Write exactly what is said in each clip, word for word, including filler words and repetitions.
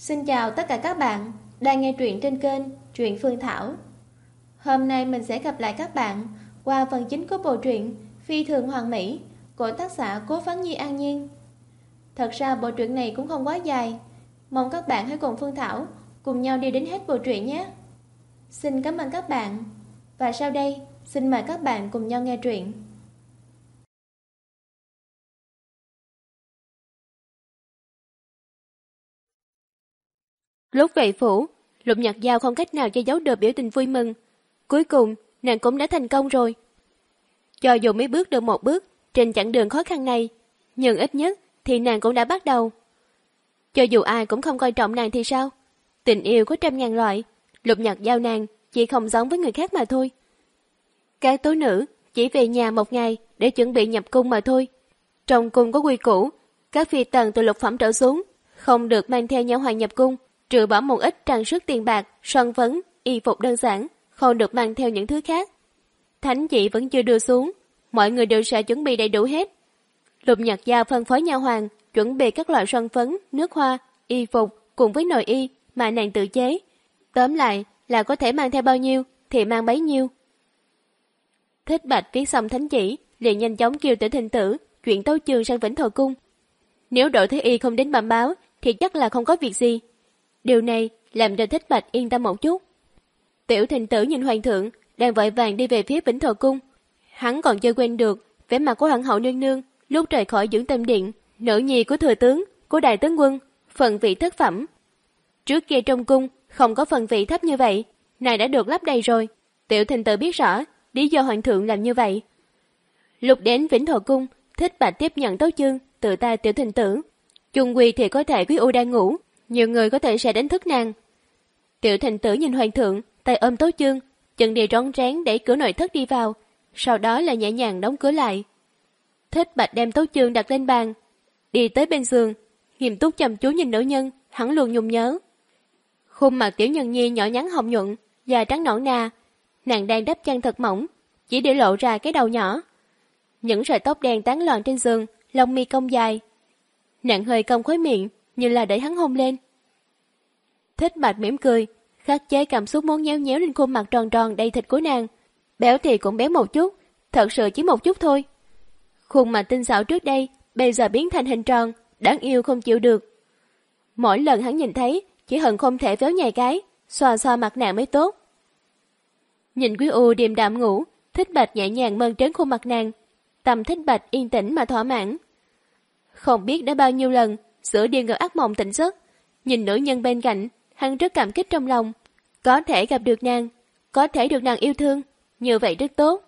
Xin chào tất cả các bạn đang nghe truyện trên kênh Truyện Phương Thảo. Hôm nay mình sẽ gặp lại các bạn qua phần chính của bộ truyện Phi Thường Hoàn Mỹ của tác giả Cố Phán Nhi An Nhiên. Thật ra bộ truyện này cũng không quá dài, mong các bạn hãy cùng Phương Thảo cùng nhau đi đến hết bộ truyện nhé. Xin cảm ơn các bạn. Và sau đây, xin mời các bạn cùng nhau nghe truyện. Lúc về phủ, Lục Nhật Giao không cách nào che giấu được biểu tình vui mừng. Cuối cùng, nàng cũng đã thành công rồi. Cho dù mới bước được một bước trên chặng đường khó khăn này, nhưng ít nhất thì nàng cũng đã bắt đầu. Cho dù ai cũng không coi trọng nàng thì sao? Tình yêu có trăm ngàn loại, Lục Nhật Giao nàng chỉ không giống với người khác mà thôi. Các tố nữ chỉ về nhà một ngày để chuẩn bị nhập cung mà thôi. Trong cung có quy củ, các phi tần từ lục phẩm trở xuống không được mang theo nha hoàn nhập cung, trừ bỏ một ít trang sức tiền bạc, son phấn, y phục đơn giản, không được mang theo những thứ khác. Thánh chỉ vẫn chưa đưa xuống, mọi người đều sẽ chuẩn bị đầy đủ hết. Lục Nhật Giao phân phối nha hoàn chuẩn bị các loại son phấn, nước hoa, y phục cùng với nội y mà nàng tự chế. Tóm lại là có thể mang theo bao nhiêu thì mang bấy nhiêu. Thích Bạch viết xong thánh chỉ, liền nhanh chóng kêu Tiểu Thịnh Tử chuyển tấu chương sang Vĩnh Thọ Cung. Nếu Đỗ Thế Y không đến bẩm báo thì chắc là không có việc gì. Điều này làm cho Thích Bạch yên tâm một chút. Tiểu Thịnh Tử nhìn hoàng thượng đang vội vàng đi về phía Vĩnh Thọ Cung. Hắn còn chưa quên được vẻ mặt của hoàng hậu nương nương lúc rời khỏi dưỡng tâm điện, nữ nhi của thừa tướng, của đại tướng quân, phần vị thất phẩm. Trước kia trong cung không có phần vị thấp như vậy, này đã được lấp đầy rồi. Tiểu Thịnh Tử biết rõ lý do hoàng thượng làm như vậy. Lúc đến Vĩnh Thọ Cung, Thích Bạch tiếp nhận tấu chương từ tay Tiểu Thịnh Tử. Chung quy thì có thể Quý U đang ngủ, nhiều người có thể sẽ đánh thức nàng. Tiểu Thịnh Tử nhìn hoàng thượng, tay ôm tấu chương, chân đi rón rén đẩy cửa nội thất đi vào, sau đó là nhẹ nhàng đóng cửa lại. Thích Bạch đem tấu chương đặt lên bàn, đi tới bên giường, nghiêm túc chăm chú nhìn nữ nhân hắn luôn nhung nhớ. Khuôn mặt Tiểu Nhân Nhi nhỏ nhắn hồng nhuận, da trắng nõn nà, nàng đang đắp chăn thật mỏng, chỉ để lộ ra cái đầu nhỏ. Những sợi tóc đen tán loạn trên giường, lông mi cong dài. Nàng hơi cong khóe miệng, như là để hắn hôn lên. Thích Bạch mỉm cười, khắc chế cảm xúc muốn nhéo nhéo lên khuôn mặt tròn tròn đầy thịt của nàng. Béo thì cũng béo một chút, thật sự chỉ một chút thôi. Khuôn mặt tinh xảo trước đây, bây giờ biến thành hình tròn, đáng yêu không chịu được. Mỗi lần hắn nhìn thấy, chỉ hận không thể véo nhài cái, xoa xoa mặt nàng mới tốt. Nhìn Quý U điềm đạm ngủ, Thích Bạch nhẹ nhàng mơn trớn khuôn mặt nàng, tâm Thích Bạch yên tĩnh mà thỏa mãn. Không biết đã bao nhiêu lần, giữa điên ngờ ác mộng tỉnh giấc, nhìn nữ nhân bên cạnh, hắn rất cảm kích trong lòng. Có thể gặp được nàng, có thể được nàng yêu thương, như vậy rất tốt.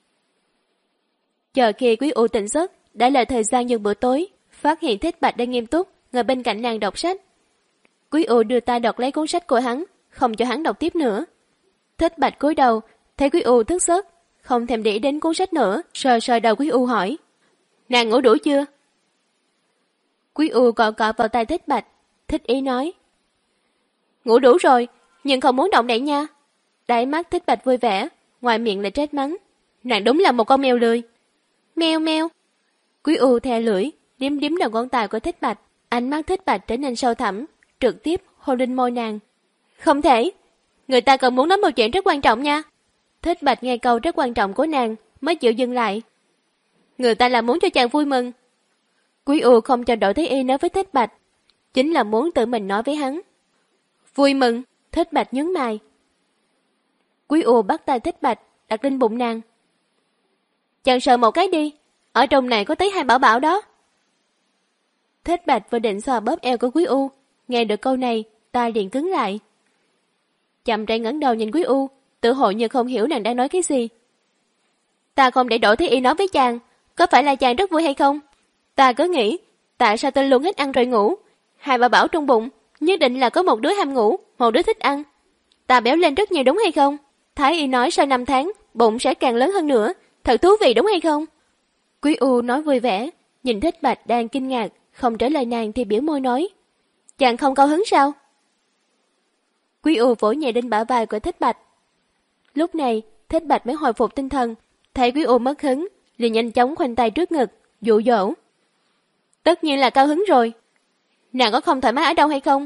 Chờ khi Quý U tỉnh giấc, đã là thời gian những bữa tối, phát hiện Thích Bạch đang nghiêm túc ngồi bên cạnh nàng đọc sách. Quý U đưa tay đọc lấy cuốn sách của hắn, không cho hắn đọc tiếp nữa. Thích Bạch cúi đầu, thấy Quý U thức giấc, không thèm để ý đến cuốn sách nữa, sờ sờ đầu Quý U hỏi: "Nàng ngủ đủ chưa?" Quý U cọ cọ vào tay Thích Bạch, thích ý nói: "Ngủ đủ rồi, nhưng không muốn động đậy nha." Đáy mắt Thích Bạch vui vẻ, ngoài miệng lại trách mắng: "Nàng đúng là một con mèo lười." "Meo meo." Quý U thè lưỡi, liếm liếm đầu ngón tay của Thích Bạch, ánh mắt Thích Bạch trở nên sâu thẳm, trực tiếp hôn lên môi nàng. "Không thể, người ta còn muốn nói một chuyện rất quan trọng nha." Thích Bạch nghe câu rất quan trọng của nàng mới chịu dừng lại. "Người ta là muốn cho chàng vui mừng." Quý U không cho Đỗ Thế Y nói với Thích Bạch, chính là muốn tự mình nói với hắn. "Vui mừng?" Thích Bạch nhướng mày. Quý U bắt tay Thích Bạch đặt lên bụng nàng. "Chàng sờ một cái đi, ở trong này có tới hai bảo bảo đó." Thích Bạch vừa định xoa bóp eo của Quý U, nghe được câu này, tai liền cứng lại. Chậm rãi ngẩng đầu nhìn Quý U, tự hồ như không hiểu nàng đang nói cái gì. "Ta không để Đỗ Thế Y nói với chàng, có phải là chàng rất vui hay không? Ta cứ nghĩ, tại sao tôi luôn thích ăn rồi ngủ? Hai bà bảo trong bụng, nhất định là có một đứa ham ngủ, một đứa thích ăn. Ta béo lên rất nhiều đúng hay không? Thái Y nói sau năm tháng, bụng sẽ càng lớn hơn nữa, thật thú vị đúng hay không?" Quý U nói vui vẻ, nhìn Thích Bạch đang kinh ngạc, không trả lời nàng thì biểu môi nói: "Chàng không cao hứng sao?" Quý U vỗ nhẹ lên bả vai của Thích Bạch. Lúc này, Thích Bạch mới hồi phục tinh thần, thấy Quý U mất hứng, liền nhanh chóng khoanh tay trước ngực, dụ dỗ: "Tất nhiên là cao hứng rồi. Nàng có không thoải mái ở đâu hay không?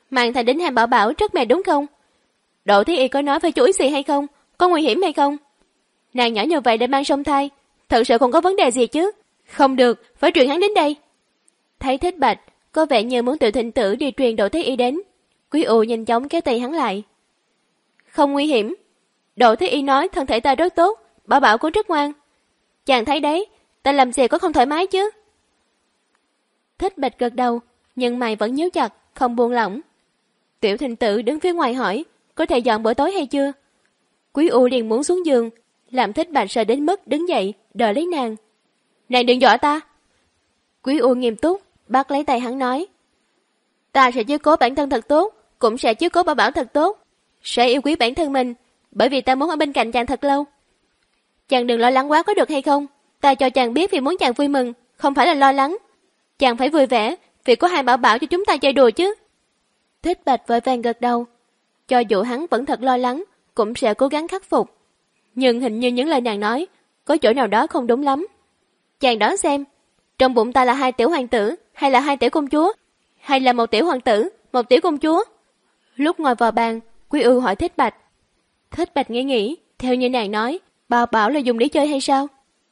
Mang thai đến hai bảo bảo rất mệt đúng không? Đỗ Thế Y có nói phải chú ý gì hay không? Có nguy hiểm hay không? Nàng nhỏ như vậy để mang song thai, thật sự không có vấn đề gì chứ? Không được, phải truyền hắn đến đây. Thấy Thích Bạch có vẻ như muốn tự thịnh tử đi truyền Đỗ Thế Y đến, Quý U nhanh chóng kéo tay hắn lại. Không nguy hiểm. Đỗ Thế Y nói thân thể ta rất tốt, bảo bảo cũng rất ngoan. Chàng thấy đấy, ta làm gì có không thoải mái chứ? Thích Bạch gật đầu, nhưng mày vẫn nhíu chặt, không buông lỏng. Tiểu Thịnh Tử đứng phía ngoài hỏi, có thể dọn bữa tối hay chưa? Quý U liền muốn xuống giường, làm Thích Bạch sợ đến mức đứng dậy, đợi lấy nàng. Nàng đừng dọa ta. Quý U nghiêm túc, bắt lấy tay hắn nói. Ta sẽ chiếu cố bản thân thật tốt, cũng sẽ chiếu cố bảo bảo thật tốt. Sẽ yêu quý bản thân mình, bởi vì ta muốn ở bên cạnh chàng thật lâu. Chàng đừng lo lắng quá có được hay không? Ta cho chàng biết vì muốn chàng vui mừng, không phải là lo lắng. Chàng phải vui vẻ, vì có hai bảo bảo cho chúng ta chơi đùa chứ. Thích Bạch vội vàng gật đầu. Cho dù hắn vẫn thật lo lắng, cũng sẽ cố gắng khắc phục. Nhưng hình như những lời nàng nói, có chỗ nào đó không đúng lắm. Chàng đoán xem, trong bụng ta là hai tiểu hoàng tử, hay là hai tiểu công chúa? Hay là một tiểu hoàng tử, một tiểu công chúa? Lúc ngồi vào bàn, Quý Ưu hỏi Thích Bạch. Thích Bạch nghĩ nghĩ, theo như nàng nói, bảo bảo là dùng để chơi hay sao?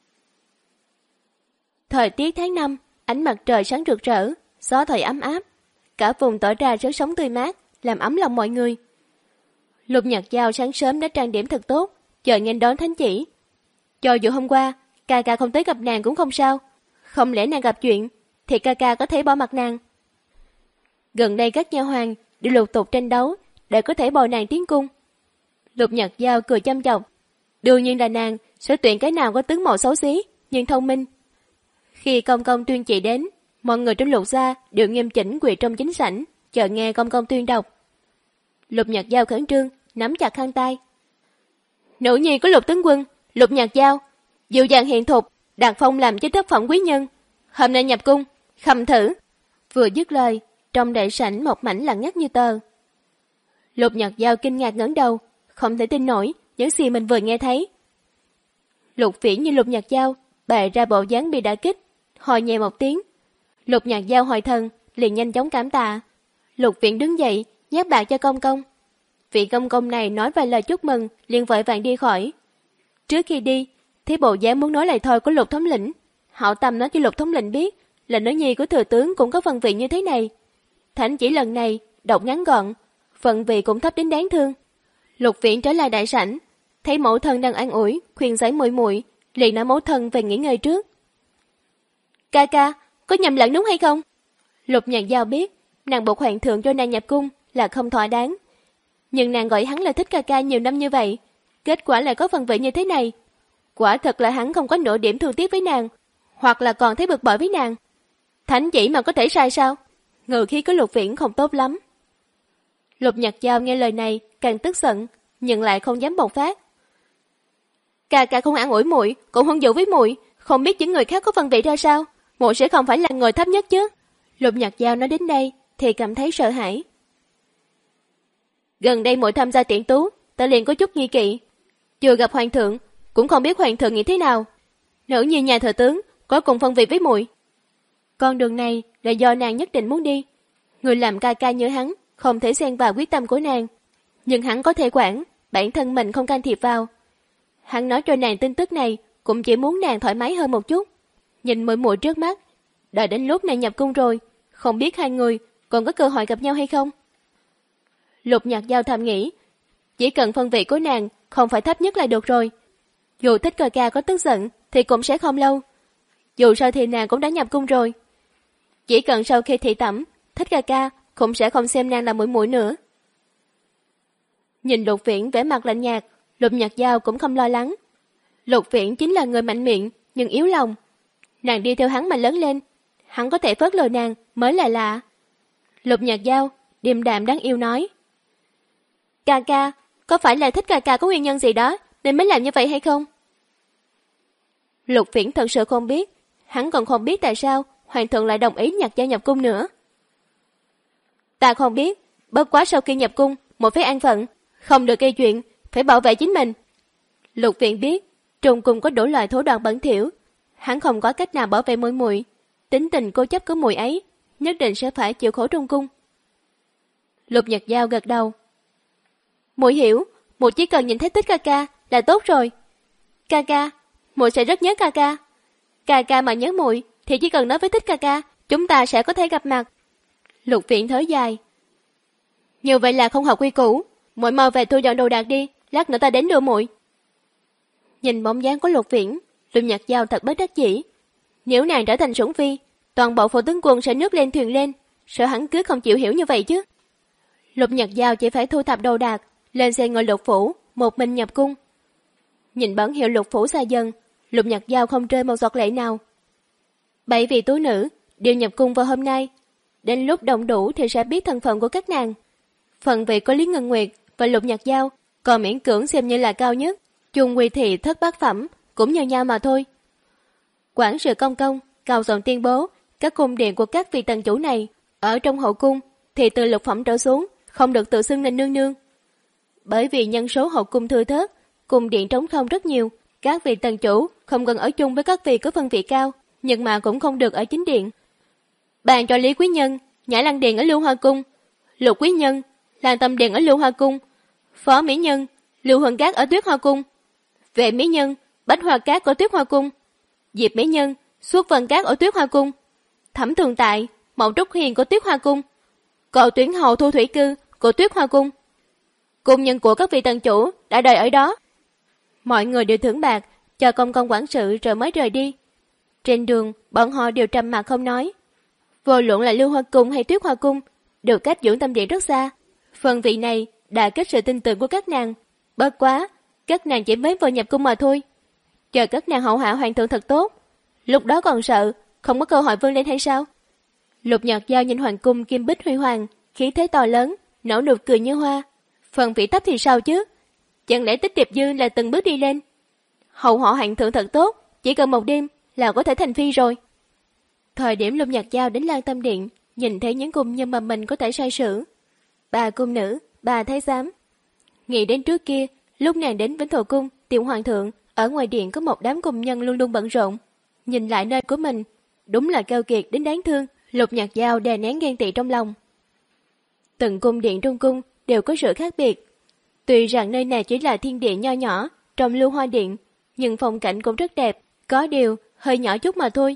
Thời tiết tháng năm, ánh mặt trời sáng rực rỡ, gió thổi ấm áp. Cả vùng tỏ ra rất sống tươi mát, làm ấm lòng mọi người. Lục Nhật Giao sáng sớm đã trang điểm thật tốt, chờ nghênh đón thánh chỉ. Cho dù hôm qua, ca ca không tới gặp nàng cũng không sao. Không lẽ nàng gặp chuyện, thì ca ca có thể bỏ mặt nàng. Gần đây các nha hoàn đều lục tục tranh đấu để có thể bồi nàng tiến cung. Lục Nhật Giao cười chăm chọc. Đương nhiên là nàng sẽ tuyển cái nào có tướng mạo xấu xí, nhưng thông minh. Khi công công tuyên chỉ đến, mọi người trong Lục gia đều nghiêm chỉnh quỳ trong chính sảnh, chờ nghe công công tuyên đọc. Lục Nhật Giao khẩn trương, nắm chặt khăn tay. Nữ nhi của Lục tướng quân, Lục Nhật Giao, dịu dàng hiền thục, đạt phong làm chức thất phẩm quý nhân. Hôm nay nhập cung, khâm thử. Vừa dứt lời, trong đại sảnh một mảnh lặng ngắt như tờ. Lục Nhật Giao kinh ngạc ngẩng đầu, không thể tin nổi những gì mình vừa nghe thấy. Lục Viễn như Lục Nhật Giao bày ra bộ dáng bị đả kích, hồi nhẹ một tiếng. Lục Nhật Giao hồi thần, liền nhanh chóng cảm tạ. Lục Viễn đứng dậy, nhét bạc cho công công. Vị công công này nói vài lời chúc mừng, liền vội vàng đi khỏi. Trước khi đi, thấy bộ dáng muốn nói lời thôi của Lục thống lĩnh. Hạo Tâm nói cho Lục thống lĩnh biết là nữ nhi của thừa tướng cũng có phần vị như thế này. Thánh chỉ lần này đọc ngắn gọn, phận vị cũng thấp đến đáng thương. Lục Viễn trở lại đại sảnh, thấy mẫu thân đang an ủi, khuyên giải muội muội, liền nói mẫu thân về nghỉ ngơi trước. Ca ca, có nhầm lẫn đúng hay không? Lục Nhật Giao biết, nàng buộc hoàng thượng cho nàng nhập cung là không thỏa đáng. Nhưng nàng gọi hắn là thích ca ca nhiều năm như vậy, kết quả lại có phần vị như thế này. Quả thật là hắn không có nửa điểm thương tiếc với nàng, hoặc là còn thấy bực bội với nàng. Thánh chỉ mà có thể sai sao? Ngự khí của Lục Viễn không tốt lắm. Lục Nhật Giao nghe lời này càng tức giận, nhưng lại không dám bộc phát. Ca ca không an ủi muội, cũng không dụ với muội, không biết những người khác có phần vị ra sao, muội sẽ không phải là người thấp nhất chứ. Lục Nhật Giao nói đến đây thì cảm thấy sợ hãi. Gần đây muội tham gia tiễn tú, ta liền có chút nghi kỵ. Chưa gặp hoàng thượng, cũng không biết hoàng thượng nghĩ thế nào. Nữ nhi nhà thừa tướng có cùng phân vị với muội. Con đường này là do nàng nhất định muốn đi. Người làm ca ca như hắn không thể xen vào quyết tâm của nàng, nhưng hắn có thể quản, bản thân mình không can thiệp vào. Hắn nói cho nàng tin tức này cũng chỉ muốn nàng thoải mái hơn một chút. Nhìn muội muội trước mắt, đợi đến lúc nàng nhập cung rồi, không biết hai người còn có cơ hội gặp nhau hay không. Lục Nhật Giao thầm nghĩ, chỉ cần phân vị của nàng không phải thấp nhất là được rồi. Dù thích ca ca có tức giận thì cũng sẽ không lâu. Dù sao thì nàng cũng đã nhập cung rồi. Chỉ cần sau khi thị tẩm, thích ca ca cũng sẽ không xem nàng là muội muội nữa. Nhìn Lục Viễn vẻ mặt lạnh nhạt, Lục Nhật Giao cũng không lo lắng. Lục Viễn chính là người mạnh miệng nhưng yếu lòng. Nàng đi theo hắn mà lớn lên, hắn có thể phớt lờ nàng mới là lạ. Lục Nhật Giao điềm đạm đáng yêu nói, ca ca, có phải là thích ca ca có nguyên nhân gì đó nên mới làm như vậy hay không? Lục Viễn thật sự không biết, hắn còn không biết tại sao hoàng thượng lại đồng ý Nhật Giao nhập cung nữa. Ta không biết, bất quá sau khi nhập cung một phép an phận, không được gây chuyện, phải bảo vệ chính mình. Lục Viễn biết trong cung có đủ loại thổ đoạn bẩn thỉu, hắn không có cách nào bảo vệ muội muội, tính tình cố chấp của muội ấy nhất định sẽ phải chịu khổ trong cung. Lục Nhật Giao gật đầu. Muội hiểu, muội chỉ cần nhìn thấy thích ca ca là tốt rồi. Ca ca, muội sẽ rất nhớ ca ca. Ca ca mà nhớ muội thì chỉ cần nói với thích ca ca, chúng ta sẽ có thể gặp mặt. Lục Viễn thở dài. Như vậy là không hợp quy củ, muội mau về thu dọn đồ đạc đi, lát nữa ta đến đưa muội. Nhìn bóng dáng của Lục Viễn, Lục Nhật Giao thật bất đắc dĩ. Nếu nàng trở thành sủng phi, toàn bộ phụ tướng quân sẽ nước lên thuyền lên, sợ hắn cứ không chịu hiểu như vậy chứ. Lục Nhật Giao chỉ phải thu thập đồ đạc, lên xe ngồi Lục phủ, một mình nhập cung. Nhìn bản hiệu Lục phủ xa dần, Lục Nhật Giao không rơi một giọt lệ nào. Bảy vị tú nữ đều nhập cung vào hôm nay, đến lúc đông đủ thì sẽ biết thân phận của các nàng. Phần vị có Lý Ngân Nguyệt và Lục Nhật Giao còn miễn cưỡng xem như là cao nhất, chung quy thị thất bát phẩm cũng như nhau mà thôi. Quản sự công công cao giọng tuyên bố các cung điện của các vị tần chủ này ở trong hậu cung thì từ lục phẩm trở xuống không được tự xưng là nương nương. Bởi vì nhân số hậu cung thưa thớt, cung điện trống không rất nhiều, các vị tần chủ không cần ở chung với các vị có phân vị cao, nhưng mà cũng không được ở chính điện. Bàn cho Lý Quý Nhân, Nhã Lăng Điện ở Lưu Hoa Cung, Lục Quý Nhân, Lan Tâm Điện ở Lưu Hoa Cung, Phó Mỹ Nhân, Lưu Huân Cát ở Tuyết Hoa Cung, Vệ Mỹ Nhân, Bách Hoa Cát ở Tuyết Hoa Cung, Diệp Mỹ Nhân, Xuất Vân Cát ở Tuyết Hoa Cung, Thẩm Thường Tại, Mộng Trúc Hiền của Tuyết Hoa Cung, Cầu Tuyển Hầu Thu Thủy Cư của Tuyết Hoa Cung. Cung nhân của các vị tần chủ đã đợi ở đó. Mọi người đều thưởng bạc cho công công quản sự rồi mới rời đi. Trên đường, bọn họ đều trầm mặc không nói. Vô luận là Lưu Hoa Cung hay Tuyết Hoa Cung, đều cách dưỡng tâm điện rất xa. Phần vị này đã kết sự tin tưởng của các nàng. Bớt quá, các nàng chỉ mới vừa nhập cung mà thôi. Chờ các nàng hậu hạ hoàng thượng thật tốt. Lúc đó còn sợ, không có cơ hội vươn lên hay sao? Lục Nhật Giao nhìn hoàng cung kim bích huy hoàng, khí thế to lớn, nở nụ cười như hoa. Phần vị thấp thì sao chứ? Chẳng lẽ Tích Điệp Dư là từng bước đi lên? Hậu họ hoàng thượng thật tốt, chỉ cần một đêm là có thể thành phi rồi. Thời điểm Lục Nhật Giao đến Lan Tâm Điện, nhìn thấy những cung nhân mà mình có thể sai sử. Bà cung nữ, bà thái giám. Nghĩ đến trước kia, lúc nàng đến Vĩnh Thọ Cung tìm hoàng thượng, ở ngoài điện có một đám cung nhân luôn luôn bận rộn. Nhìn lại nơi của mình, đúng là keo kiệt đến đáng thương. Lục Nhật Giao đè nén ghen tị trong lòng. Từng cung điện trong cung đều có sự khác biệt. Tuy rằng nơi này chỉ là thiên điện nho nhỏ trong Lưu Hoa Điện, nhưng phong cảnh cũng rất đẹp, có điều hơi nhỏ chút mà thôi.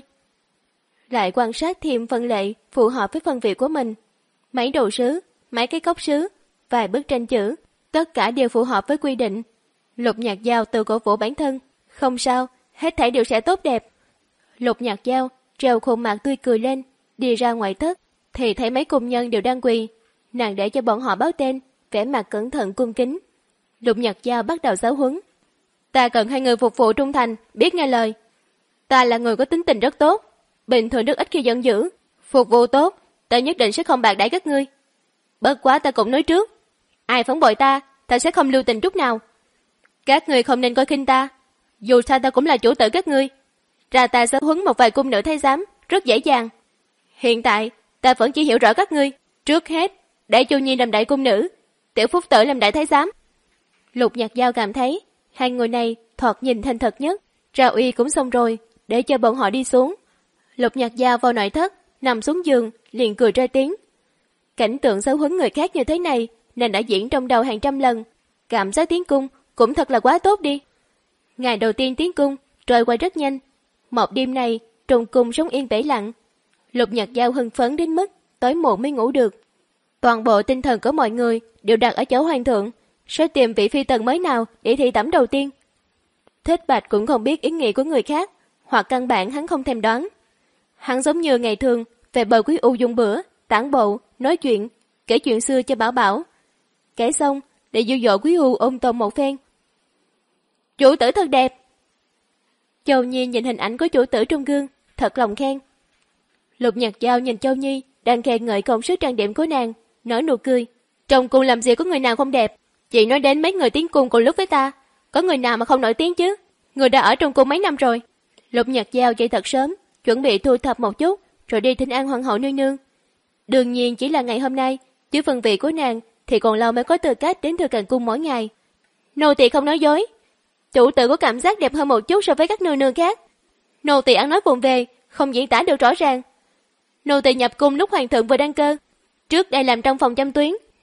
Lại quan sát thêm phân lệ phù hợp với phân vị của mình. Mấy đồ sứ, mấy cái cốc sứ, vài bức tranh chữ, tất cả đều phù hợp với quy định. Lục Nhật Giao tự cổ vũ bản thân, không sao, hết thảy đều sẽ tốt đẹp. Lục Nhật Giao treo khuôn mặt tươi cười lên, đi ra ngoài thất, thì thấy mấy cung nhân đều đang quỳ. Nàng để cho bọn họ báo tên, vẻ mặt cẩn thận cung kính. Lục Nhật Giao bắt đầu giáo huấn. Ta cần hai người phục vụ trung thành, biết nghe lời. Ta là người có tính tình rất tốt, bình thường rất ít khi giận dữ. Phục vụ tốt, ta nhất định sẽ không bạc đãi các ngươi. Bất quá ta cũng nói trước, ai phản bội ta, ta sẽ không lưu tình chút nào. Các ngươi không nên coi khinh ta, dù sao ta cũng là chủ tử các ngươi. Ra ta sẽ huấn một vài cung nữ thái giám, rất dễ dàng. Hiện tại, ta vẫn chỉ hiểu rõ các ngươi. Trước hết, để Chu Nhi làm đại cung nữ, Tiểu Phúc Tử làm đại thái giám. Lục Nhật Giao cảm thấy, hai người này thoạt nhìn thành thật nhất. Ra uy cũng xong rồi, để cho bọn họ đi xuống. Lục Nhật Giao vào nội thất, nằm xuống giường, liền cười ra tiếng. Cảnh tượng giáo huấn người khác như thế này, nên đã diễn trong đầu hàng trăm lần. Cảm giác tiến cung cũng thật là quá tốt đi. Ngày đầu tiên tiến cung, trôi qua rất nhanh. Một đêm này, trùng cung sống yên tĩnh lặng. Lục Nhật Giao hưng phấn đến mức tối muộn mới ngủ được. Toàn bộ tinh thần của mọi người đều đặt ở chỗ hoàng thượng, sẽ tìm vị phi tần mới nào để thị tẩm đầu tiên. Thích Bạch cũng không biết ý nghĩ của người khác, hoặc căn bản hắn không thèm đoán. Hắn giống như ngày thường về bờ Quý U dùng bữa, tản bộ, nói chuyện, kể chuyện xưa cho Bảo Bảo. Kể xong để dụ dỗ Quý U ôm tồn một phen. Chủ tử thật đẹp. Châu Nhi nhìn hình ảnh của chủ tử trong gương, thật lòng khen. Lục Nhật Giao nhìn Châu Nhi đang khen ngợi công sức trang điểm của nàng, nở nụ cười. Trong cung làm gì có người nào không đẹp? Chị nói đến mấy người tiến cung cùng lúc với ta, có người nào mà không nổi tiếng chứ? Người đã ở trong cung mấy năm rồi. Lục Nhật Giao dậy thật sớm, chuẩn bị thu thập một chút, rồi đi thỉnh an hoàng hậu nương nương. Đương nhiên chỉ là ngày hôm nay, chứ phần vị của nàng thì còn lâu mới có tư cách đến thừa càn cung mỗi ngày. Nô tỳ không nói dối, chủ tử có cảm giác đẹp hơn một chút so với các nương nương khác. Nô tỳ ăn nói vụng về, không diễn tả được rõ ràng. Nô tỳ nhập cung lúc hoàng thượng vừa đăng cơ, trước đây làm trong phòng chăm tuyến,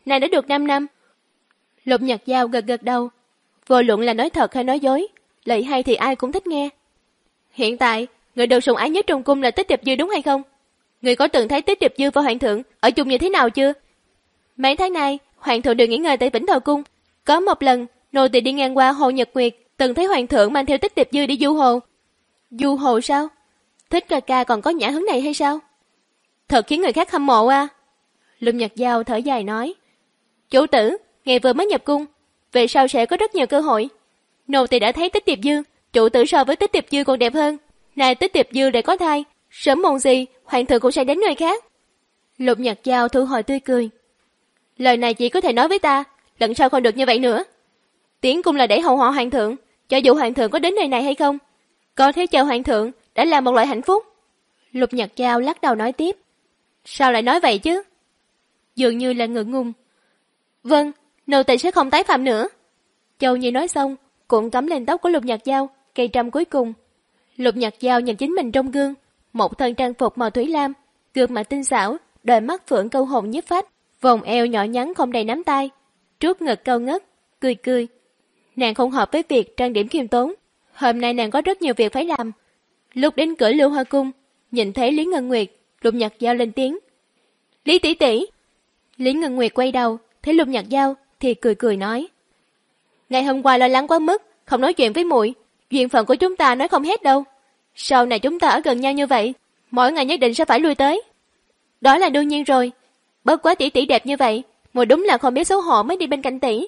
nàng đã được năm năm. Lục Nhật Giao gật gật đầu. Vô luận là nói thật hay nói dối, lời hay thì ai cũng thích nghe. Hiện tại, người được sủng ái nhất trong cung là Tích Tiệp Dư đúng hay không? Người có từng thấy Tích Tiệp Dư và hoàng thượng ở chung như thế nào chưa? Mấy tháng nay, hoàng thượng đều nghỉ ngơi tại Vĩnh Thọ Cung. Có một lần, nô tỳ đi ngang qua Hồ Nhật Nguyệt, từng thấy hoàng thượng mang theo Tích Tiệp Dư đi du hồ. Du hồ sao? Thích ca ca còn có nhã hứng này hay sao? Thật khiến người khác hâm mộ à? Lục Nhật Giao thở dài nói. Chủ tử, ngày vừa mới nhập cung, về sau sẽ có rất nhiều cơ hội. Nô tỳ đã thấy Tích Tiệp Dư, chủ tử so với Tích Tiệp Dư còn đẹp hơn. Này Tích Tiệp Dư lại có thai, sớm muộn gì hoàng thượng cũng sẽ đến nơi khác. Lục Nhật Giao thu hồi tươi cười. Lời này chỉ có thể nói với ta, lần sau không được như vậy nữa. Tiến cung là để hầu họ hoàng thượng, cho dù hoàng thượng có đến nơi này hay không, có thể chờ hoàng thượng đã là một loại hạnh phúc. Lục Nhật Giao lắc đầu nói tiếp. Sao lại nói vậy chứ? Dường như là ngượng ngùng. Vâng, nô tỳ sẽ không tái phạm nữa. Châu Nhi nói xong, cũng cắm lên tóc của Lục Nhật Giao, cây trâm cuối cùng. Lục Nhật Giao nhìn chính mình trong gương, một thân trang phục màu thủy lam, gương mặt tinh xảo, đôi mắt phượng câu hồn nhiếp phách, vòng eo nhỏ nhắn không đầy nắm tay, trước ngực cao ngất, cười cười. Nàng không hợp với việc trang điểm khiêm tốn. Hôm nay nàng có rất nhiều việc phải làm. Lúc đến cửa Lưu Hoa Cung, nhìn thấy Lý Ngân Nguyệt, Lục Nhật Giao lên tiếng. Lý tỷ tỷ. Lý Ngân Nguyệt quay đầu, thấy Lục Nhật Giao thì cười cười nói. Ngày hôm qua lo lắng quá mức, không nói chuyện với muội, duyên phận của chúng ta nói không hết đâu. Sau này chúng ta ở gần nhau như vậy, mỗi ngày nhất định sẽ phải lui tới. Đó là đương nhiên rồi. Bất quá tỷ tỷ đẹp như vậy, muội đúng là không biết xấu hổ mới đi bên cạnh tỷ.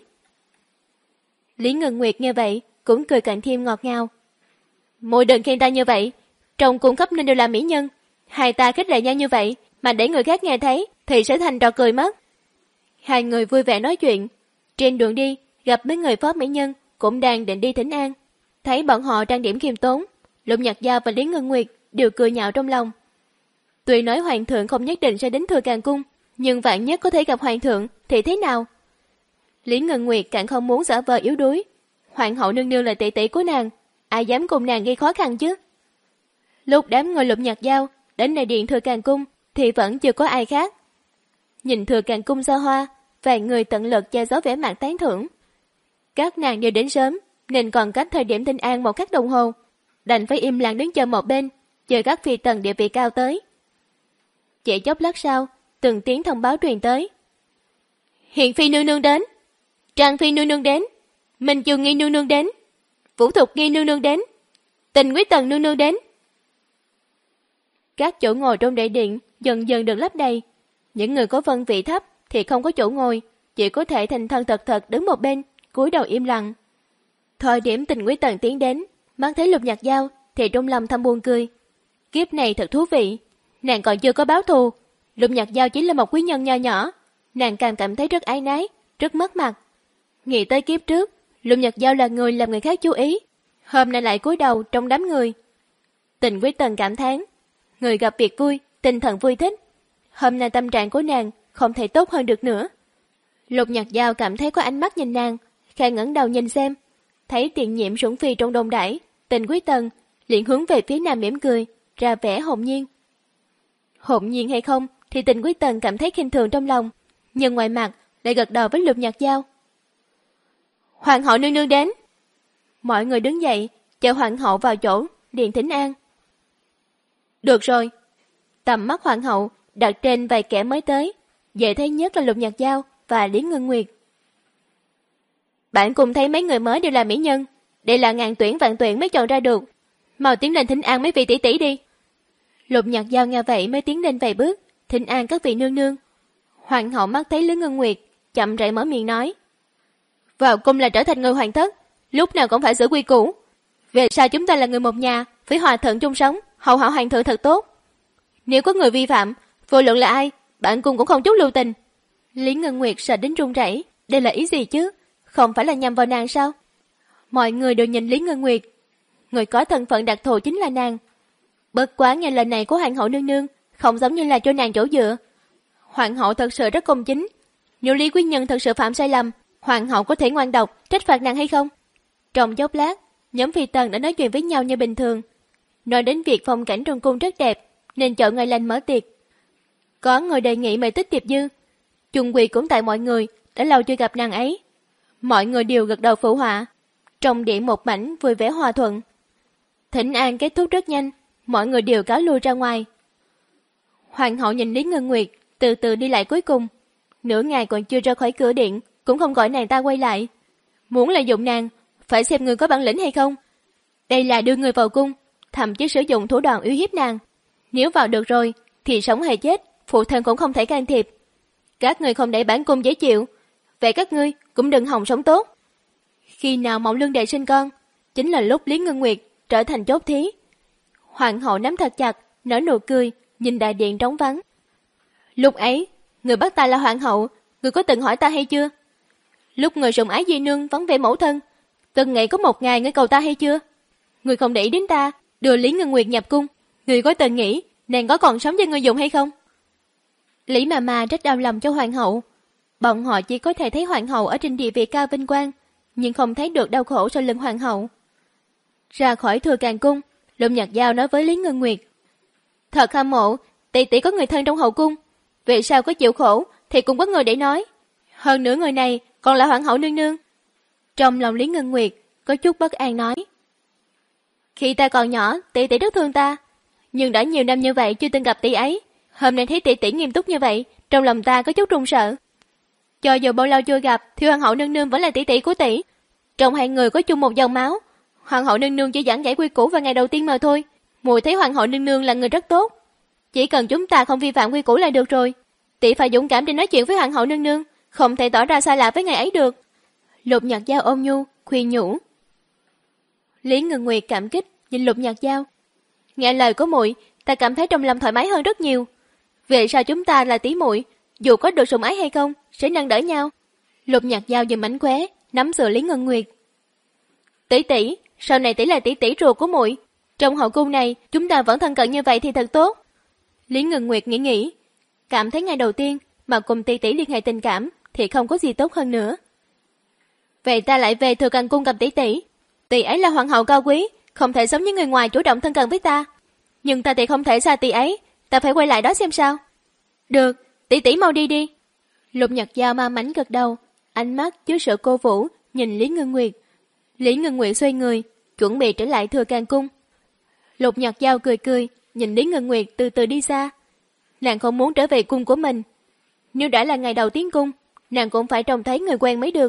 Lý Ngân Nguyệt nghe vậy, cũng cười càng thêm ngọt ngào. Muội đừng khen ta như vậy, trong cung cấp nên đều là mỹ nhân, hai ta khích lệ nhau như vậy, mà để người khác nghe thấy thì sẽ thành trò cười mất. Hai người vui vẻ nói chuyện. Trên đường đi, gặp mấy người phó mỹ nhân cũng đang định đi thỉnh an. Thấy bọn họ trang điểm khiêm tốn, Lục Nhật Giao và Lý Ngân Nguyệt đều cười nhạo trong lòng. Tuy nói hoàng thượng không nhất định sẽ đến Thừa Càng Cung, nhưng vạn nhất có thể gặp hoàng thượng thì thế nào? Lý Ngân Nguyệt càng không muốn giả vờ yếu đuối. Hoàng hậu nương nương là tỷ tỷ của nàng, ai dám cùng nàng gây khó khăn chứ? Lúc đám người Lục Nhật Giao đến đại điện Thừa Càng Cung thì vẫn chưa có ai khác. Nhìn Thừa Càng Cung xa hoa, vài người tận lực che giấu vẻ mặt tán thưởng. Các nàng đều đến sớm, nên còn cách thời điểm thinh an một khắc đồng hồ, đành phải im lặng đứng chờ một bên, chờ các phi tần địa vị cao tới. Chỉ chốc lát sau, từng tiếng thông báo truyền tới. Hiền phi nương nương đến, Trang phi nương nương đến, Minh Trường Nghi nương nương đến, Vũ Thục Nghi nương nương đến, Tình Quý Tần nương nương đến. Các chỗ ngồi trong đại điện dần dần được lấp đầy. Những người có vân vị thấp thì không có chỗ ngồi, chỉ có thể thành thân thật thật đứng một bên, cúi đầu im lặng. Thời điểm Tình Quý Tần tiến đến, mắt thấy Lục Nhật Giao thì trong lòng thầm buồn cười. Kiếp này thật thú vị, nàng còn chưa có báo thù. Lục Nhật Giao chỉ là một quý nhân nho nhỏ, nàng càng cảm thấy rất áy náy, rất mất mặt. Nghĩ tới kiếp trước, Lục Nhật Giao là người làm người khác chú ý, hôm nay lại cúi đầu trong đám người. Tình Quý Tần cảm thán, người gặp việc vui, tinh thần vui thích. Hôm nay tâm trạng của nàng không thể tốt hơn được nữa. Lục Nhật Giao cảm thấy có ánh mắt nhìn nàng, khẽ ngẩng đầu nhìn xem, thấy tiền nhiệm sủng phi trong đồn đãi, Tình Quý Tần liền hướng về phía nàng mỉm cười, ra vẻ hồn nhiên. Hồn nhiên hay không thì Tình Quý Tần cảm thấy khinh thường trong lòng, nhưng ngoài mặt lại gật đầu với Lục Nhật Giao. Hoàng hậu nương nương đến. Mọi người đứng dậy, chờ hoàng hậu vào chỗ, điện thỉnh an. Được rồi. Tầm mắt hoàng hậu đặt trên vài kẻ mới tới, dễ thấy nhất là Lục Nhật Giao và Lý Ngân Nguyệt. Bạn cùng thấy mấy người mới đều là mỹ nhân, đây là ngàn tuyển vạn tuyển mới chọn ra được. Mau tiến lên thỉnh an mấy vị tỷ tỷ đi. Lục Nhật Giao nghe vậy mới tiến lên vài bước, thỉnh an các vị nương nương. Hoàng hậu mắt thấy Lý Ngân Nguyệt, chậm rãi mở miệng nói. Vào cung là trở thành người hoàng thất, lúc nào cũng phải giữ quy củ. Về sau chúng ta là người một nhà, phải hòa thuận chung sống, hậu hảo hoàng thượng thật tốt. Nếu có người vi phạm, vô luận là ai, bạn cung cũng không chút lưu tình. Lý Ngân Nguyệt sợ đến run rẩy, đây là ý gì chứ? Không phải là nhằm vào nàng sao? Mọi người đều nhìn Lý Ngân Nguyệt, người có thân phận đặc thù chính là nàng. Bất quá nghe lời này của hoàng hậu nương nương, không giống như là cho nàng chỗ dựa. Hoàng hậu thật sự rất công chính. Nếu Lý quý nhân thật sự phạm sai lầm, hoàng hậu có thể ngoan độc trách phạt nàng hay không? Trong chốc lát, nhóm phi tần đã nói chuyện với nhau như bình thường. Nói đến việc phong cảnh trong cung rất đẹp, nên chọn ngày lành mở tiệc. Có người đề nghị mời Tích Tiệp Dư. Chung quy cũng tại mọi người đã lâu chưa gặp nàng ấy. Mọi người đều gật đầu phụ họa. Trong điện một mảnh vui vẻ hòa thuận. Thỉnh an kết thúc rất nhanh, mọi người đều cáo lui ra ngoài. Hoàng hậu nhìn Lý Ngân Nguyệt từ từ đi lại cuối cùng. Nửa ngày còn chưa ra khỏi cửa điện, cũng không gọi nàng ta quay lại. Muốn lợi dụng nàng, phải xem người có bản lĩnh hay không. Đây là đưa người vào cung, thậm chí sử dụng thủ đoạn uy hiếp nàng. Nếu vào được rồi, thì sống hay chết, phụ thân cũng không thể can thiệp. Các ngươi không để bản cung dễ chịu, vậy các ngươi cũng đừng hòng sống tốt. Khi nào Mộng Lương Đệ sinh con, chính là lúc Lý Ngân Nguyệt trở thành chốt thí. Hoàng hậu nắm thật chặt, nở nụ cười, nhìn đại điện trống vắng. Lúc ấy, người bắt ta là hoàng hậu, người có từng hỏi ta hay chưa? Lúc người sủng ái di nương vắng vẻ mẫu thân, từng nghĩ có một ngày người cầu ta hay chưa? Người không để ý đến ta, đưa Lý Ngân Nguyệt nhập cung, người có từng nghĩ nàng có còn sống cho người dùng hay không? Lý mà mà rất đau lòng cho hoàng hậu. Bọn họ chỉ có thể thấy hoàng hậu ở trên địa vị cao vinh quang, nhưng không thấy được đau khổ sau lưng hoàng hậu. Ra khỏi Thừa Càng cung, Lục Nhật Giao nói với Lý Ngân Nguyệt: Thật hâm mộ, tỷ tỷ có người thân trong hậu cung, vì sao có chịu khổ thì cũng có người để nói. Hơn nữa người này còn là hoàng hậu nương nương. Trong lòng Lý Ngân Nguyệt có chút bất an nói: Khi ta còn nhỏ, tỷ tỷ rất thương ta, nhưng đã nhiều năm như vậy chưa từng gặp tỷ ấy. Hôm nay thấy tỷ tỷ nghiêm túc như vậy, trong lòng ta có chút run sợ. Cho dù bao lâu chưa gặp, thì hoàng hậu nương nương vẫn là tỷ tỷ của tỷ. Trong hai người có chung một dòng máu. Hoàng hậu nương nương chỉ giảng giải quy củ vào ngày đầu tiên mà thôi. Mùi thấy hoàng hậu nương nương là người rất tốt, chỉ cần chúng ta không vi phạm quy củ là được rồi. Tỷ phải dũng cảm để nói chuyện với hoàng hậu nương nương, không thể tỏ ra xa lạ với ngày ấy được. Lục Nhật Giao ôm nhu khuyên nhủ. Lý Ngân Nguyệt cảm kích nhìn Lục Nhật Giao. Nghe lời của muội, ta cảm thấy trong lòng thoải mái hơn rất nhiều. Vì sao chúng ta là tỷ muội, dù có được sủng ái hay không, sẽ nâng đỡ nhau. Lục Nhật Giao giơ mánh khóe, nắm sườn Lý Ngân Nguyệt. Tỷ tỷ, sau này tỷ là tỷ tỷ ruột của muội, trong hậu cung này chúng ta vẫn thân cận như vậy thì thật tốt. Lý Ngân Nguyệt nghĩ nghĩ, cảm thấy ngày đầu tiên mà cùng tỷ tỷ liên hệ tình cảm thì không có gì tốt hơn nữa. Vậy ta lại về Thừa Càng cung gặp tỷ tỷ. Tỷ ấy là hoàng hậu cao quý, không thể sống như người ngoài chủ động thân cận với ta. Nhưng ta thì không thể xa tỷ ấy, ta phải quay lại đó xem sao. Được, tỷ tỷ mau đi đi. Lục Nhật Giao ma mánh gật đầu, ánh mắt chứa sự cô vũ nhìn Lý Ngân Nguyệt. Lý Ngân Nguyệt xoay người, chuẩn bị trở lại Thừa Càng cung. Lục Nhật Giao cười cười, nhìn Lý Ngân Nguyệt từ từ đi xa. Nàng không muốn trở về cung của mình. Nếu đã là ngày đầu tiến cung, nàng cũng phải trông thấy người quen mới được.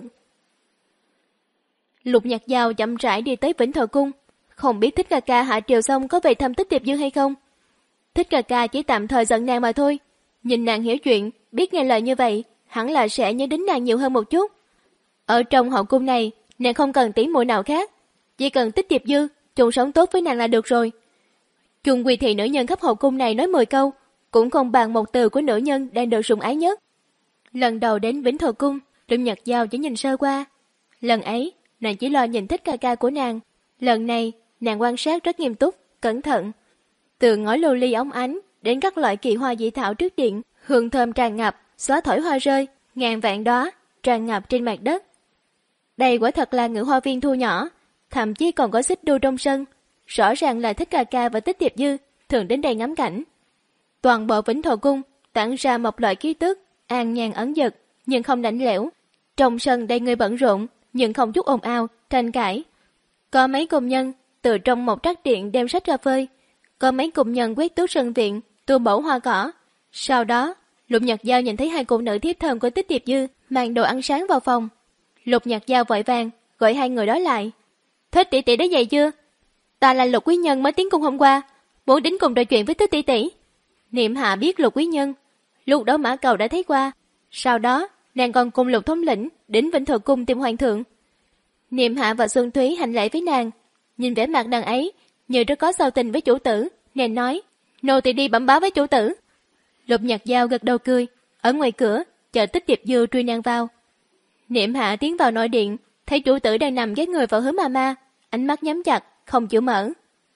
Lục Nhật Giao chậm rãi đi tới Vĩnh Thọ cung, không biết Thích Ca Ca hạ triều xong có về thăm Tích Tiệp Dư hay không. Thích Ca Ca chỉ tạm thời giận nàng mà thôi. Nhìn nàng hiểu chuyện, biết nghe lời như vậy, hẳn là sẽ nhớ đến nàng nhiều hơn một chút. Ở trong hậu cung này, nàng không cần tỷ muội nào khác, chỉ cần Tích Tiệp Dư chung sống tốt với nàng là được rồi. Chung quy thì nữ nhân khắp hậu cung này nói mười câu, cũng không bằng một từ của nữ nhân đang được sủng ái nhất. Lần đầu đến Vĩnh Thọ cung, Lục Nhật Giao chỉ nhìn sơ qua. Lần ấy, nàng chỉ lo nhìn Thích Ca Ca của nàng. Lần này, nàng quan sát rất nghiêm túc, cẩn thận. Từ ngói lưu ly óng ánh đến các loại kỳ hoa dị thảo trước điện, hương thơm tràn ngập, xóa thổi hoa rơi, ngàn vạn đóa tràn ngập trên mặt đất. Đây quả thật là ngự hoa viên thu nhỏ, thậm chí còn có xích đu trong sân. Rõ ràng là Thích Ca Ca và Tích Tiệp Dư thường đến đây ngắm cảnh. Toàn bộ Vĩnh Thọ cung tản ra một loại khí tức an nhàn ẩn dật, nhưng không lạnh lẽo. Trong sân đầy người bận rộn, nhưng không chút ồn ào, tranh cãi. Có mấy công nhân từ trong một trắc điện đem sách ra phơi, có mấy công nhân quét tước sân viện, tu bổ hoa cỏ. Sau đó, Lục Nhật Giao nhìn thấy hai phụ nữ thiếp thân của Tích Tiệp Dư mang đồ ăn sáng vào phòng. Lục Nhật Giao vội vàng gọi hai người đó lại. Thích tỷ tỷ đã dậy chưa? Ta là Lục quý nhân mới tiến cung hôm qua, muốn đến cùng trò chuyện với Thích tỷ tỷ. Niệm Hạ biết Lục quý nhân, lúc đó Mã Cầu đã thấy qua. Sau đó, nàng còn cùng Lục thống lĩnh đến Vĩnh Thọ cung tìm hoàng thượng. Niệm Hạ và Xuân Thúy hành lễ với nàng, nhìn vẻ mặt nàng ấy như rất có giao tình với chủ tử, nên nói: nô tỳ đi bẩm báo với chủ tử. Lục Nhật Giao gật đầu cười, ở ngoài cửa chờ Tích Tiệp Dư truy nàng vào. Niệm Hạ tiến vào nội điện, thấy chủ tử đang nằm ghé người vào hướng ma ma, ánh mắt nhắm chặt, không chịu mở.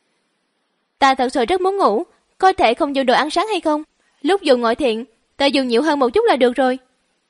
Ta thật sự rất muốn ngủ, có thể không dùng đồ ăn sáng hay không? Lúc dùng ngồi thiện, ta dùng nhiều hơn một chút là được rồi.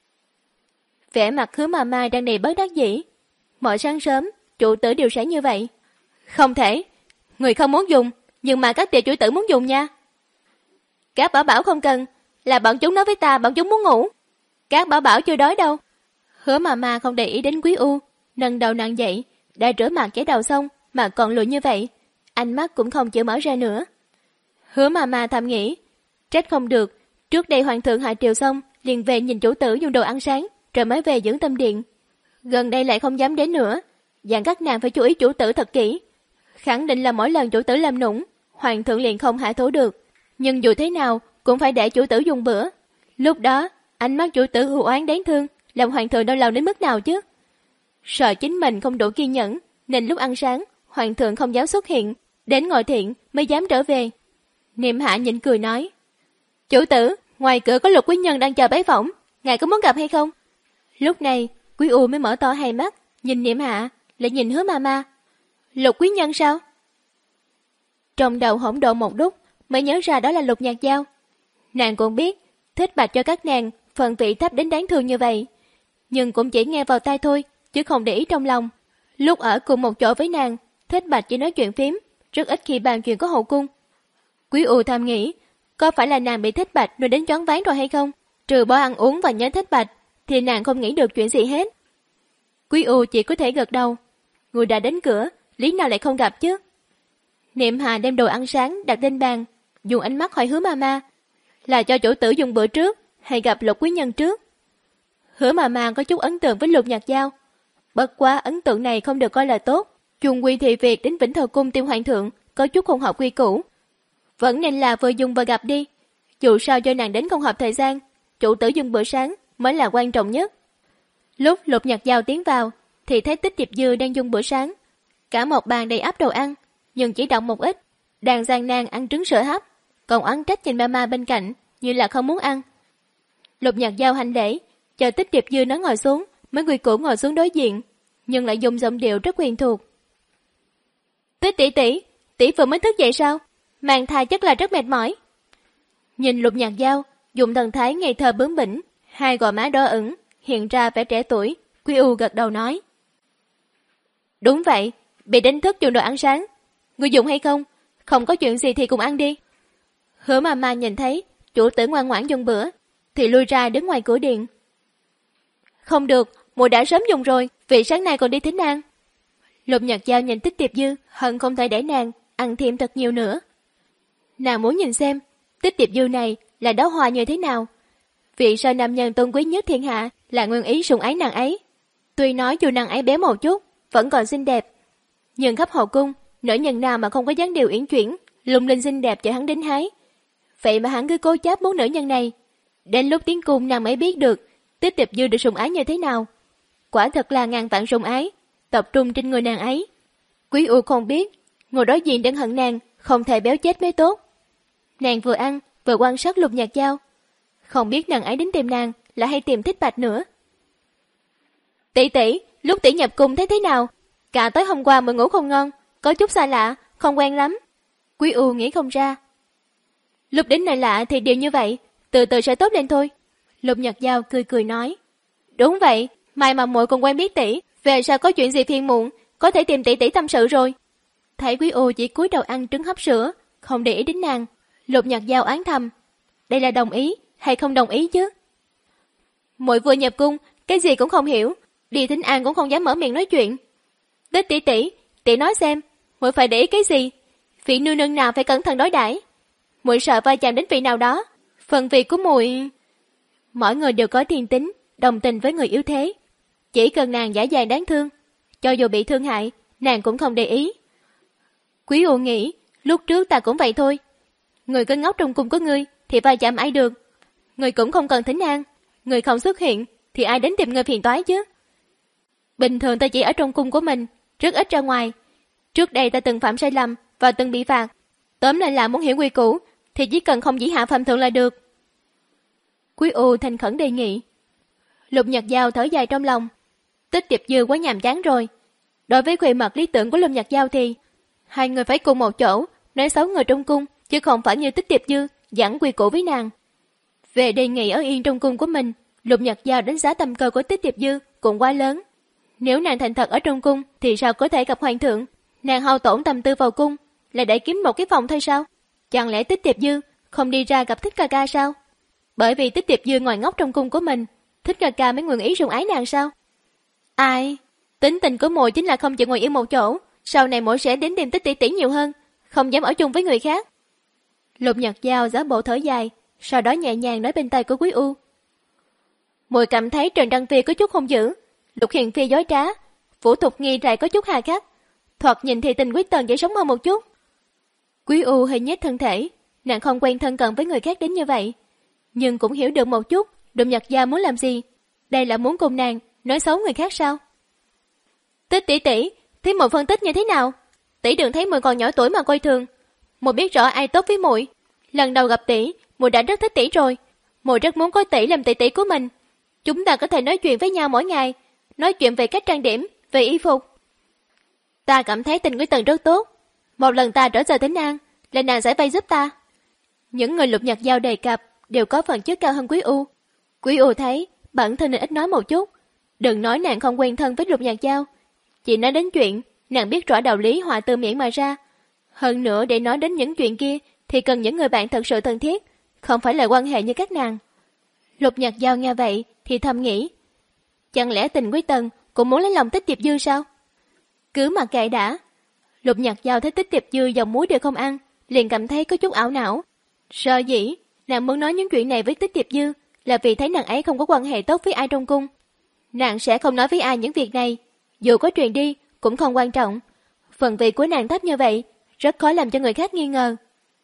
Vẻ mặt Hứa Ma Ma đang đầy bất đắc dĩ. Mỗi sáng sớm, chủ tử đều sẽ như vậy. Không thể, người không muốn dùng, nhưng mà các tiểu chủ tử muốn dùng nha. Các bảo bảo không cần, là bọn chúng nói với ta bọn chúng muốn ngủ. Các bảo bảo chưa đói đâu. Hứa mà mà không để ý đến Quý U, nâng đầu nàng dậy, đã rửa mặt chải đầu xong mà còn lùi như vậy, ánh mắt cũng không chịu mở ra nữa. Hứa mà mà thầm nghĩ, trách không được, trước đây hoàng thượng hạ triều xong liền về nhìn chủ tử dùng đồ ăn sáng, rồi mới về dưỡng tâm điện. Gần đây lại không dám đến nữa, dặn các nàng phải chú ý chủ tử thật kỹ. Khẳng định là mỗi lần chủ tử làm nũng, hoàng thượng liền không hạ thổ được. Nhưng dù thế nào cũng phải để chủ tử dùng bữa. Lúc đó, ánh mắt chủ tử hưu oán đáng thương, làm hoàng thượng đau lòng đến mức nào chứ? Sợ chính mình không đủ kiên nhẫn, nên lúc ăn sáng, hoàng thượng không dám xuất hiện, đến ngồi thiện mới dám trở về. Niệm Hạ nhịn cười nói, chủ tử, ngoài cửa có Lục quý nhân đang chờ bái phỏng, ngài có muốn gặp hay không? Lúc này, Quý U mới mở to hai mắt, nhìn Niệm Hạ, lại nhìn Hứa Mama. Lục quý nhân sao? Trong đầu hỗn độn một lúc, mới nhớ ra đó là Lục Nhạc Dao. Nàng cũng biết, Thích Bạch cho các nàng phần vị thấp đến đáng thương như vậy, nhưng cũng chỉ nghe vào tai thôi, chứ không để ý trong lòng. Lúc ở cùng một chỗ với nàng, Thích Bạch chỉ nói chuyện phím, rất ít khi bàn chuyện có hậu cung. Quý U thầm nghĩ, có phải là nàng bị Thích Bạch nuôi đến choáng váng rồi hay không? Trừ bỏ ăn uống và nhớ Thích Bạch, thì nàng không nghĩ được chuyện gì hết. Quý U chỉ có thể gật đầu. Người đã đến cửa, lý nào lại không gặp chứ? Niệm Hà đem đồ ăn sáng đặt lên bàn, dùng ánh mắt hỏi Hứa Mama, là cho chủ tử dùng bữa trước hay gặp Lục quý nhân trước? Hứa Mama có chút ấn tượng với Lục Nhạc Dao, bất quá ấn tượng này không được coi là tốt. Chung quy thì việc đến Vĩnh Thọ cung tìm hoàng thượng có chút không hợp quy củ, vẫn nên là vừa dùng vừa gặp đi. Dù sao cho nàng đến không hợp thời gian, chủ tử dùng bữa sáng mới là quan trọng nhất. Lúc Lục Nhạc Dao tiến vào thì thấy Tích Diệp Dư đang dùng bữa sáng, cả một bàn đầy ắp đồ ăn, nhưng chỉ đọng một ít, đang gian nan ăn trứng sữa hấp, còn oán trách nhìn Mama bên cạnh như là không muốn ăn. Lục Nhạc Dao hành lễ, chờ Tích Diệp Dư nó ngồi xuống, mới quy củ ngồi xuống đối diện, nhưng lại dùng giọng điệu rất quen thuộc. Tích tỷ tỷ, tỷ vừa mới thức dậy sao? Mang thai chắc là rất mệt mỏi. Nhìn Lục Nhạc Dao dùng thần thái ngây thơ bướng bỉnh, hai gò má đỏ ửng hiện ra vẻ trẻ tuổi. Quý U gật đầu nói, đúng vậy, bị đánh thức dùng đồ ăn sáng. Ngươi dùng hay không? Không có chuyện gì thì cùng ăn đi. Hứa Mama nhìn thấy chủ tử ngoan ngoãn dùng bữa thì lui ra đứng ngoài cửa điện. Không được, muội đã sớm dùng rồi, vì sáng nay còn đi thính an. Lục Nhạc Dao nhìn Tích Diệp Dư, hận không thể để nàng ăn thêm thật nhiều nữa. Nàng muốn nhìn xem Tích Diệp Dư này là đóa hoa như thế nào. Vị sao nam nhân tôn quý nhất thiên hạ là nguyên ý sủng ái nàng ấy. Tuy nói dù nàng ấy béo một chút, vẫn còn xinh đẹp, nhưng khắp hậu cung, nữ nhân nào mà không có dáng điều uyển chuyển, lung linh xinh đẹp cho hắn đến hái. Vậy mà hắn cứ cố chấp muốn nữ nhân này. Đến lúc tiến cung nàng mới biết được Tích Diệp Dư được sủng ái như thế nào. Quả thật là ngàn vạn sủng ái tập trung trên người nàng ấy. Quý U không biết, ngồi đối diện đang hận nàng không thể béo chết mới tốt. Nàng vừa ăn vừa quan sát Lục Nhạc Dao, không biết nàng ấy đến tìm nàng là hay tìm Thích Bạch nữa. Tỷ tỷ, lúc tỷ nhập cung thấy thế nào? Cả tối hôm qua mới ngủ không ngon, có chút xa lạ, không quen lắm. Quý U nghĩ không ra. Lúc đến này lạ thì đều như vậy, từ từ sẽ tốt lên thôi. Lục Nhạc Dao cười cười nói, đúng vậy, mai mà muội còn quen biết tỷ, về sao có chuyện gì phiền muộn, có thể tìm tỷ tỷ tâm sự rồi. Thấy Quý U chỉ cúi đầu ăn trứng hấp sữa, không để ý đến nàng, Lục Nhạc Dao oán thầm, đây là đồng ý hay không đồng ý chứ? Muội vừa nhập cung, cái gì cũng không hiểu, đi thính an cũng không dám mở miệng nói chuyện. Tích tỷ tỷ, tỷ nói xem, muội phải để ý cái gì? Vị nương nương nào phải cẩn thận đối đãi? Muội sợ va chạm đến vị nào đó, phần vị của muội. Mỗi người đều có thiên tính, đồng tình với người yếu thế. Chỉ cần nàng giả dàng đáng thương, cho dù bị thương hại, nàng cũng không để ý. Quý U nghĩ, lúc trước ta cũng vậy thôi. Người cứ ngốc trong cung của ngươi thì va chạm ai được? Người cũng không cần thính an, người không xuất hiện thì ai đến tìm người phiền toái chứ? Bình thường ta chỉ ở trong cung của mình, rất ít ra ngoài. Trước đây ta từng phạm sai lầm và từng bị phạt. Tóm lại là muốn hiểu quy củ thì chỉ cần không dĩ hạ phạm thượng là được. Quý U thành khẩn đề nghị. Lục Nhạc Dao thở dài trong lòng. Tích Diệp Dư quá nhàm chán rồi. Đối với khuê mật lý tưởng của Lục Nhạc Dao thì hai người phải cùng một chỗ nói xấu người trong cung, chứ không phải như Tích Diệp Dư giảng quy củ với nàng. Về đề nghị ở yên trong cung của mình, Lục Nhạc Dao đánh giá tầm cơ của Tích Diệp Dư cũng quá lớn. Nếu nàng thành thật ở trong cung thì sao có thể gặp hoàng thượng? Nàng hao tổn tâm tư vào cung là để kiếm một cái phòng thôi sao? Chẳng lẽ Tích Diệp Dư không đi ra gặp Thích ca ca sao? Bởi vì Tích Diệp Dư ngoài ngốc trong cung của mình, thích ca ca mới nguyện ý sủng ái nàng sao? Ai? Tính tình của muội chính là không chịu ngồi yên một chỗ, sau này muội sẽ đến tìm Tích tỷ tỷ nhiều hơn, không dám ở chung với người khác. Lục Nhật Giao giả bộ thở dài, sau đó nhẹ nhàng nói bên tai của Quý U. Muội cảm thấy Trần Đăng Phi có chút không giữ, Lục Hiền Phi dối trá, Vũ Thục Nghi lại có chút hà khắc, thoạt nhìn thì tình Quyết Tần dễ sống hơn một chút. Quý U hơi nhếch thân thể, nàng không quen thân cận với người khác đến như vậy, nhưng cũng hiểu được một chút Lục Nhật Giao muốn làm gì. Đây là muốn cùng nàng nói xấu người khác sao? Tích tỷ tỷ, thấy muội phân tích như thế nào? Tỷ đừng thấy muội còn nhỏ tuổi mà coi thường. Muội biết rõ ai tốt với muội. Lần đầu gặp tỷ, muội đã rất thích tỷ rồi. Muội rất muốn có tỷ làm tỷ tỷ của mình. Chúng ta có thể nói chuyện với nhau mỗi ngày, nói chuyện về cách trang điểm, về y phục. Ta cảm thấy tình Quý Tần rất tốt. Một lần ta trở về Thính An, là nàng sẽ vay giúp ta. Những người Lục Nhật Giao đề cập đều có phần chức cao hơn Quý U. Quý U thấy bản thân nên ít nói một chút. Đừng nói nàng không quen thân với Lục Nhật Giao, chỉ nói đến chuyện nàng biết rõ đạo lý họa từ miệng mà ra. Hơn nữa để nói đến những chuyện kia thì cần những người bạn thật sự thân thiết, không phải là quan hệ như các nàng. Lục Nhật Giao nghe vậy thì thầm nghĩ, chẳng lẽ tình Quý Tần cũng muốn lấy lòng Tích Tiệp Dư sao? Cứ mặc kệ đã. Lục Nhật Giao thấy Tích Tiệp Dư dòng muối đều không ăn, liền cảm thấy có chút ảo não. Sợ dĩ nàng muốn nói những chuyện này với Tích Tiệp Dư là vì thấy nàng ấy không có quan hệ tốt với ai trong cung. Nàng sẽ không nói với ai những việc này, dù có truyền đi cũng không quan trọng. Phần vị của nàng thấp như vậy, rất khó làm cho người khác nghi ngờ.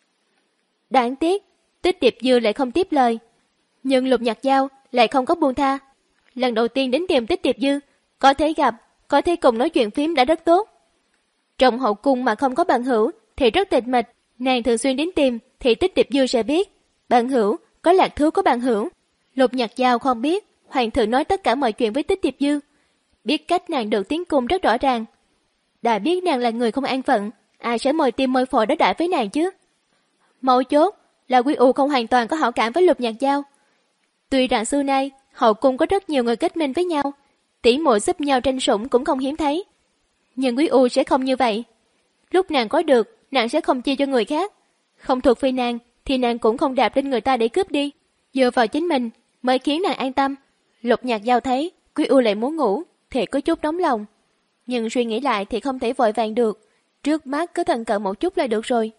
Đáng tiếc, Tích Tiệp Dư lại không tiếp lời, nhưng Lục Nhật Giao lại không có buông tha. Lần đầu tiên đến tìm Tích Tiệp Dư, có thể gặp, có thể cùng nói chuyện phím đã rất tốt. Trong hậu cung mà không có bạn hữu thì rất tịch mịch, nàng thường xuyên đến tìm thì Tích Tiệp Dư sẽ biết. Bạn hữu, có lạc thú của bạn hữu. Lục Nhật Giao không biết, hoàng thượng nói tất cả mọi chuyện với Tích Tiệp Dư. Biết cách nàng được tiến cung rất rõ ràng. Đã biết nàng là người không an phận, ai sẽ mời tim mời phổi đối đãi với nàng chứ? Mấu chốt là Quý U không hoàn toàn có hảo cảm với Lục Nhật Giao. Tuy rằng xưa nay hậu cung có rất nhiều người kết minh với nhau, tỷ muội giúp nhau tranh sủng cũng không hiếm thấy, nhưng Quý U sẽ không như vậy. Lúc nàng có được, nàng sẽ không chia cho người khác. Không thuộc về nàng thì nàng cũng không đạp lên người ta để cướp đi. Dựa vào chính mình mới khiến nàng an tâm. Lục Nhật Giao thấy Quý U lại muốn ngủ thì có chút nóng lòng, nhưng suy nghĩ lại thì không thể vội vàng được. Trước mắt cứ thần cận một chút là được rồi.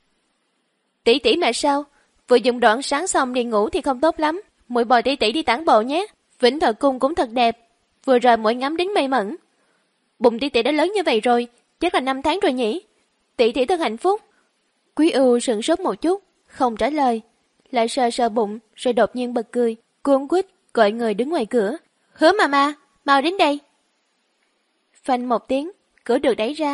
Tỷ tỷ mà sao? Vừa dùng đoạn sáng xong đi ngủ thì không tốt lắm. Muội bồi tỷ tỷ đi tản bộ nhé. Vĩnh Thọ Cung cũng thật đẹp. Vừa rồi muội ngắm đến mây mẩn. Bụng tỷ tỷ đã lớn như vậy rồi, chắc là năm tháng rồi nhỉ? Tỷ tỷ thật hạnh phúc. Quý U sững sốt một chút, không trả lời, lại sờ sờ bụng, rồi đột nhiên bật cười, cuống quýt gọi người đứng ngoài cửa. Hứa mama, mau đến đây. Phanh một tiếng, cửa được đẩy ra.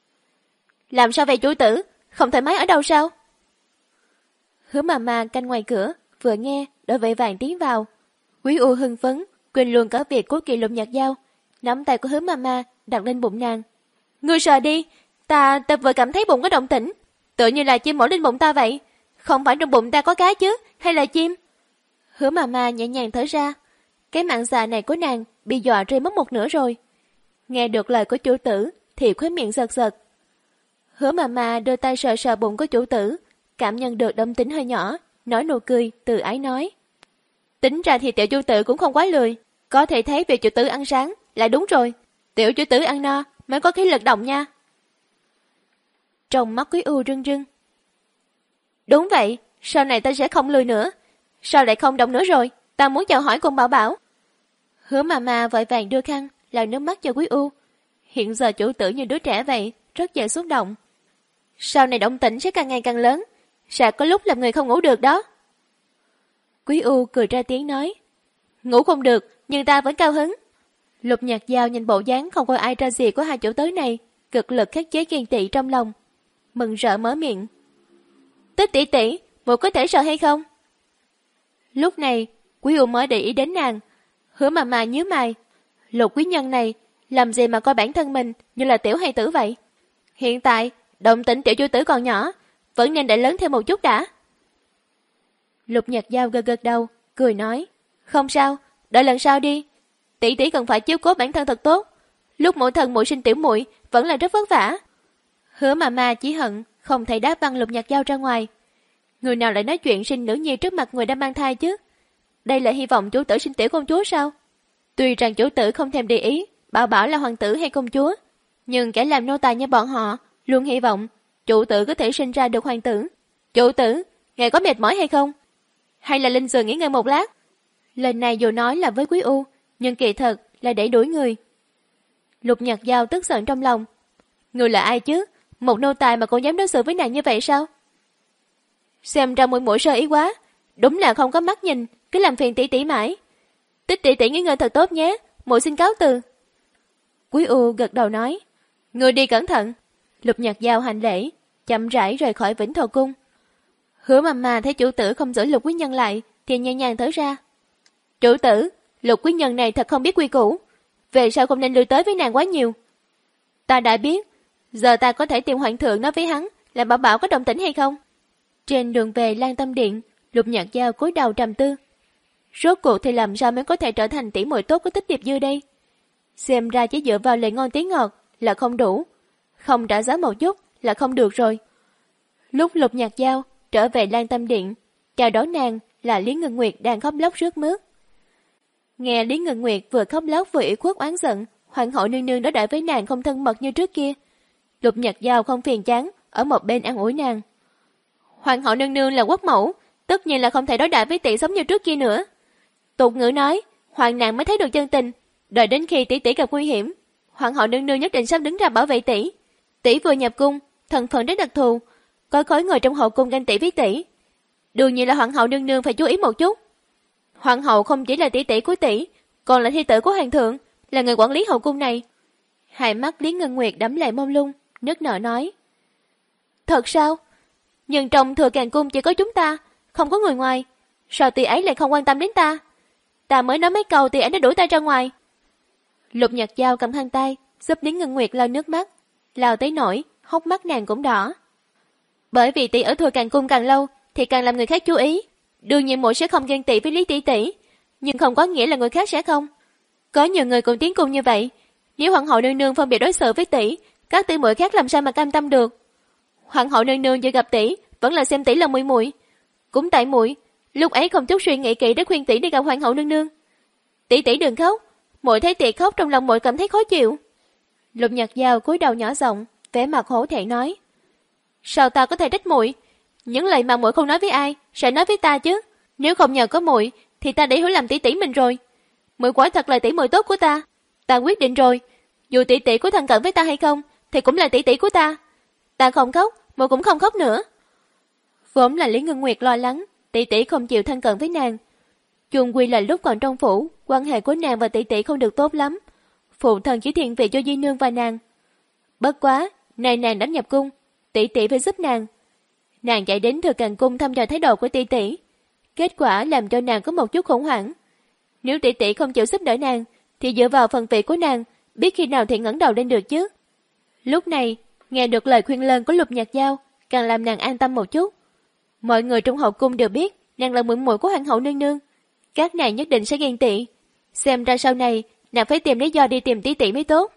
Làm sao vậy chủ tử? Không thoải mái ở đâu sao? Hứa mama canh ngoài cửa, vừa nghe, đội vội vàng tiến vào. Quý U hưng phấn, quên luôn cả việc cố kỵ Lục Nhật Giao, nắm tay của Hứa mama đặt lên bụng nàng. Ngươi sờ đi, ta ta vừa cảm thấy bụng có động tĩnh, tựa như là chim mổ lên bụng ta vậy. Không phải trong bụng ta có cá chứ, hay là chim? Hứa mama nhẹ nhàng thở ra, cái mạng già này của nàng bị dọa rơi mất một nửa rồi. Nghe được lời của chủ tử thì khóe miệng giật giật. Hứa mama đưa tay sờ sờ bụng của chủ tử, cảm nhận được động tĩnh hơi nhỏ, nói nụ cười từ ái nói. Tính ra thì tiểu chủ tử cũng không quá lười, có thể thấy việc chủ tử ăn sáng là đúng rồi. Tiểu chủ tử ăn no mới có khí lực động nha. Trong mắt Quý U rưng rưng. Đúng vậy, sau này ta sẽ không lười nữa. Sao lại không động nữa rồi? Ta muốn chào hỏi cùng Bảo Bảo. Hứa mama vội vàng đưa khăn lau nước mắt cho Quý U. Hiện giờ chủ tử như đứa trẻ vậy, rất dễ xúc động. Sau này động tĩnh sẽ càng ngày càng lớn, sẽ có lúc làm người không ngủ được đó. Quý U cười ra tiếng nói. Ngủ không được, nhưng ta vẫn cao hứng. Lục Nhật Giao nhìn bộ dáng không coi ai ra gì của hai chủ tới này, cực lực khắc chế ghen tị trong lòng, mừng rỡ mở miệng. Tích tỷ tỷ, muội có thể sợ hay không? Lúc này, Quý U mới để ý đến nàng. Hứa mama nhíu mày. Lục quý nhân này, làm gì mà coi bản thân mình như là tiểu hài tử vậy? Hiện tại, động tĩnh tiểu chủ tử còn nhỏ, vẫn nên để lớn thêm một chút đã. Lục Nhật Giao gật gật đầu, cười nói. Không sao, đợi lần sau đi. Tỷ tỷ cần phải chiếu cố bản thân thật tốt. Lúc mỗi thần muội sinh tiểu muội vẫn là rất vất vả. Hứa mama chỉ hận không thể đá văng Lục Nhật Giao ra ngoài. Người nào lại nói chuyện sinh nữ nhi trước mặt người đang mang thai chứ? đây là hy vọng chủ tử sinh tiểu công chúa sao? Tuy rằng chủ tử không thèm để ý Bảo Bảo là hoàng tử hay công chúa, nhưng kẻ làm nô tài như bọn họ luôn hy vọng chủ tử có thể sinh ra được hoàng tử. Chủ tử, ngài có mệt mỏi hay không? Hay là lên giường nghỉ ngơi một lát? Lần này dù nói là với Quý U, nhưng kỳ thật là để đuổi người. Lục Nhật Giao tức giận trong lòng. Người là ai chứ? Một nô tài mà cũng dám đối xử với nàng như vậy sao? Xem ra mũi mũi sơ ý quá, đúng là không có mắt nhìn, cứ làm phiền tỷ tỷ mãi. Tích tỷ tỷ nghỉ ngơi thật tốt nhé, muội xin cáo từ. Quý U gật đầu nói, người đi cẩn thận. Lục Nhật Giao hành lễ, chậm rãi rời khỏi Vĩnh Thọ cung. Hứa Mama thấy chủ tử không giữ Lục Quý Nhân lại, thì nhẹ nhàng thở ra. Chủ tử, Lục Quý Nhân này thật không biết quy củ, về sao không nên lui tới với nàng quá nhiều. Ta đã biết, giờ ta có thể tìm hoàng thượng nói với hắn là Bảo Bảo có đồng tĩnh hay không. Trên đường về Lan Tâm Điện, Lục Nhật Giao cúi đầu trầm tư. Rốt cuộc thì làm sao mới có thể trở thành tỷ muội tốt của Tích Điệp Dư đây? Xem ra chỉ dựa vào lời ngon tiếng ngọt là không đủ, không trả giá một chút là không được rồi. Lúc Lục Nhật Giao trở về Lan Tâm Điện, chào đón nàng là Lý Ngân Nguyệt đang khóc lóc rướt mướt. Nghe Lý Ngân Nguyệt vừa khóc lóc vừa ủy khuất oán giận, hoàng hậu nương nương đã đợi với nàng không thân mật như trước kia. Lục Nhật Giao không phiền chán ở một bên an ủi nàng. Hoàng hậu nương nương là quốc mẫu, tất nhiên là không thể đối đãi với tỷ giống như trước kia nữa. Tục ngữ nói, hoàng nàng mới thấy được chân tình, đợi đến khi tỷ tỷ gặp nguy hiểm, hoàng hậu nương nương nhất định sắp đứng ra bảo vệ tỷ. Tỷ vừa nhập cung, thân phận rất đặc thù, có khối người trong hậu cung ganh tỷ với tỷ. Đương nhiên là hoàng hậu nương nương phải chú ý một chút. Hoàng hậu không chỉ là tỷ tỷ của tỷ, còn là thi tử của hoàng thượng, là người quản lý hậu cung này. Hai mắt Lý Ngân Nguyệt đẫm lệ mông lung, nức nở nói. Thật sao? Nhưng trong Thừa Càng cung chỉ có chúng ta, không có người ngoài. Sao tỷ ấy lại không quan tâm đến ta? Ta mới nói mấy câu tỷ ấy đã đuổi ta ra ngoài. Lục Nhật Giao cầm khăn tay, giúp Lý Ngân Nguyệt lau nước mắt, lau tới nổi, hốc mắt nàng cũng đỏ. Bởi vì tỷ ở Thừa Càng cung càng lâu, thì càng làm người khác chú ý. Đương nhiên muội sẽ không ghen tị với Lý tỷ tỷ, nhưng không có nghĩa là người khác sẽ không. Có nhiều người cùng tiến cung như vậy, nếu hoàng hậu nương nương phân biệt đối xử với tỷ, các tỷ muội khác làm sao mà cam tâm được? Hoàng hậu nương nương vừa gặp tỷ, vẫn là xem tỷ là muội muội. Cũng tại muội, lúc ấy không chút suy nghĩ kỹ để khuyên tỷ đi gặp hoàng hậu nương nương. Tỷ tỷ đừng khóc, muội thấy tỷ khóc trong lòng muội cảm thấy khó chịu. Lục Nhật Giao cúi đầu nhỏ giọng, vẻ mặt hổ thẹn nói: Sao ta có thể trách muội? Những lời mà muội không nói với ai, sẽ nói với ta chứ. Nếu không nhờ có muội, thì ta để hiểu lầm tỷ tỷ mình rồi. Muội quả thật là tỷ muội tốt của ta. Ta quyết định rồi, dù tỷ tỷ có thân cận với ta hay không, thì cũng là tỷ tỷ của ta. Ta không khóc, muội cũng không khóc nữa. Vốn là Lý Ngân Nguyệt lo lắng tỷ tỷ không chịu thân cận với nàng. Chung quy là lúc còn trong phủ, quan hệ của nàng và tỷ tỷ không được tốt lắm. Phụ thần chỉ thiện vị cho Di Nương và nàng. Bất quá, này nàng đã nhập cung, tỷ tỷ phải giúp nàng. Nàng chạy đến Thừa Càng cung thăm dò thái độ của tỷ tỷ, kết quả làm cho nàng có một chút khủng hoảng. Nếu tỷ tỷ không chịu giúp đỡ nàng, thì dựa vào phần vị của nàng, biết khi nào thì ngẩng đầu lên được chứ. Lúc này, nghe được lời khuyên lơn của Lục Nhật Giao, càng làm nàng an tâm một chút. Mọi người trong hậu cung đều biết nàng là muội muội của hoàng hậu nương nương, các nàng nhất định sẽ ghen tị. Xem ra sau này nàng phải tìm lý do đi tìm tỷ tỷ mới tốt.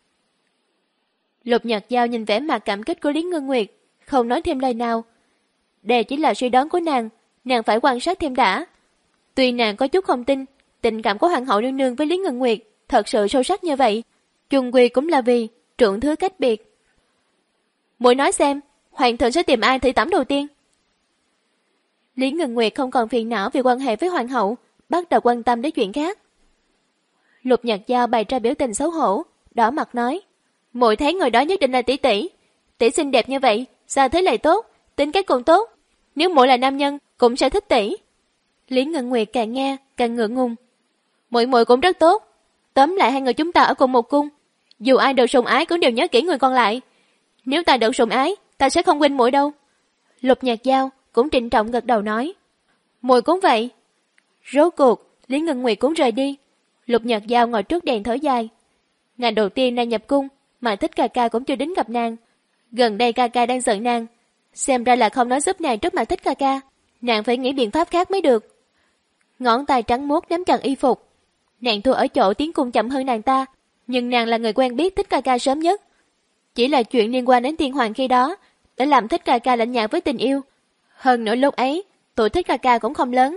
Lục Nhật Giao nhìn vẻ mặt cảm kích của Lý Ngân Nguyệt, không nói thêm lời nào. Đây chỉ là suy đoán của nàng, nàng phải quan sát thêm đã. Tuy nàng có chút không tin tình cảm của hoàng hậu nương nương với Lý Ngân Nguyệt thật sự sâu sắc như vậy, chung quy cũng là vì trượng thứ cách biệt. Muội nói xem, hoàng thượng sẽ tìm ai thử tẩm đầu tiên? Lý Ngân Nguyệt không còn phiền não vì quan hệ với hoàng hậu, bắt đầu quan tâm đến chuyện khác. Lục Nhật Giao bày ra biểu tình xấu hổ, đỏ mặt nói: Muội thấy người đó nhất định là tỷ tỷ. Tỷ xinh đẹp như vậy, sao thế lại tốt, tính cách cũng tốt. Nếu muội là nam nhân, cũng sẽ thích tỷ. Lý Ngân Nguyệt càng nghe càng ngượng ngùng. Muội muội cũng rất tốt. Tóm lại hai người chúng ta ở cùng một cung, dù ai được sủng ái cũng đều nhớ kỹ người còn lại. Nếu ta được sủng ái, ta sẽ không quên muội đâu. Lục Nhật Giao cũng trịnh trọng gật đầu nói: Muội cũng vậy. Rốt cuộc Lý Ngân Nguyệt cũng rời đi. Lục Nhật Giao ngồi trước đèn thở dài. Ngày đầu tiên nàng nhập cung, mà Thích ca ca cũng chưa đến gặp nàng. Gần đây ca ca đang giận nàng, xem ra là không nói giúp nàng trước mặt Thích ca ca, nàng phải nghĩ biện pháp khác mới được. Ngón tay trắng muốt nắm chặt y phục. Nàng thua ở chỗ tiến cung chậm hơn nàng ta, nhưng nàng là người quen biết Thích ca ca sớm nhất. Chỉ là chuyện liên quan đến tiên hoàng khi đó đã làm Thích ca ca lạnh nhạt với tình yêu. Hơn nữa lúc ấy tuổi Thích ca ca cũng không lớn,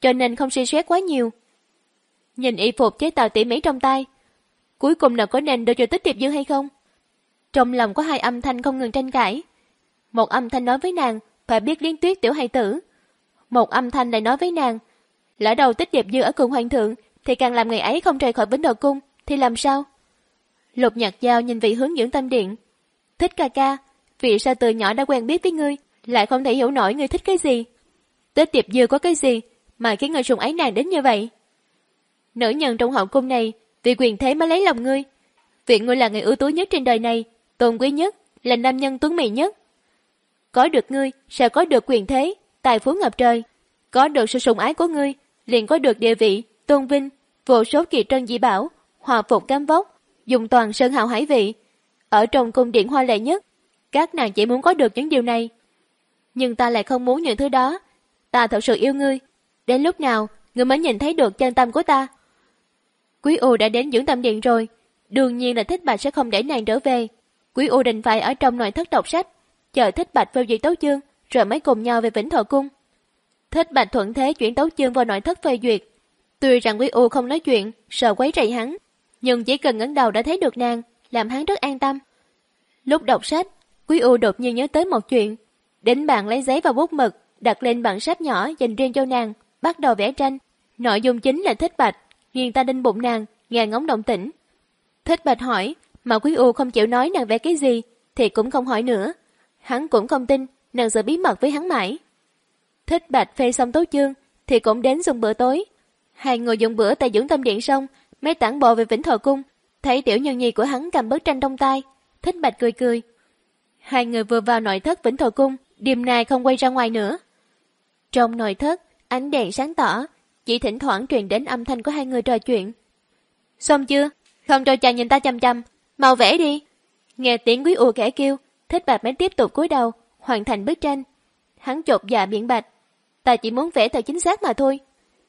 cho nên không suy xét quá nhiều. Nhìn y phục chế tạo tỉ mỉ trong tay, cuối cùng là có nên đưa cho Tích Tiệp Dư hay không? Trong lòng có hai âm thanh không ngừng tranh cãi. Một âm thanh nói với nàng phải biết liến tuyết tiểu hài tử. Một âm thanh lại nói với nàng, lỡ đầu Tích Tiệp Dư ở cùng hoàng thượng thì càng làm ngày ấy không rời khỏi Vĩnh Đồ Cung thì làm sao? Lục Nhạc Giao nhìn vị hướng dưỡng tâm điện. Thích ca ca, vì sao từ nhỏ đã quen biết với ngươi, lại không thể hiểu nổi ngươi thích cái gì? Tích Tiệp Dư có cái gì mà khiến ngươi sùng ái nàng đến như vậy? Nữ nhân trong hậu cung này vì quyền thế mới lấy lòng ngươi. Vì ngươi là người ưu tú nhất trên đời này, tôn quý nhất, là nam nhân tuấn mỹ nhất. Có được ngươi sẽ có được quyền thế, tài phú ngập trời. Có được sự sủng ái của ngươi, liền có được địa vị, tôn vinh, vô số kỳ trân dị bảo, hòa phục cam vóc, dùng toàn sơn hào hải vị. Ở trong cung điện hoa lệ nhất, các nàng chỉ muốn có được những điều này. Nhưng ta lại không muốn những thứ đó. Ta thật sự yêu ngươi. Đến lúc nào, ngươi mới nhìn thấy được chân tâm của ta? Quý U đã đến dưỡng tâm điện rồi, đương nhiên là Thích Bạch sẽ không để nàng trở về. Quý U định phải ở trong nội thất đọc sách, chờ Thích Bạch phê duyệt tấu chương, rồi mới cùng nhau về Vĩnh Thọ Cung. Thích Bạch thuận thế chuyển tấu chương vào nội thất phê duyệt. Tuy rằng Quý U không nói chuyện, sợ quấy rầy hắn, nhưng chỉ cần ngẩng đầu đã thấy được nàng, làm hắn rất an tâm. Lúc đọc sách, Quý U đột nhiên nhớ tới một chuyện, đến bàn lấy giấy và bút mực, đặt lên bản sách nhỏ dành riêng cho nàng, bắt đầu vẽ tranh. Nội dung chính là Thích Bạch nghiền ta đinh bụng nàng, nghe ngóng động tĩnh. Thích Bạch hỏi, mà Quý U không chịu nói nàng vẽ cái gì, thì cũng không hỏi nữa. Hắn cũng không tin nàng sẽ bí mật với hắn mãi. Thích Bạch phê xong tấu chương thì cũng đến dùng bữa tối. Hai người dùng bữa tại dưỡng tâm điện xong, mới tản bộ về Vĩnh Thọ Cung. Thấy tiểu nhân nhi của hắn cầm bức tranh trong tay, Thích Bạch cười cười. Hai người vừa vào nội thất Vĩnh Thọ Cung, đêm nay không quay ra ngoài nữa. Trong nội thất, ánh đèn sáng tỏ, chỉ thỉnh thoảng truyền đến âm thanh của hai người trò chuyện. Xong chưa? Không cho chàng nhìn ta chăm chăm, mau vẽ đi. Nghe tiếng Quý U kẻ kêu, Thích Bạch mới tiếp tục cúi đầu, hoàn thành bức tranh. Hắn chột dạ biện bạch, ta chỉ muốn vẽ thật chính xác mà thôi.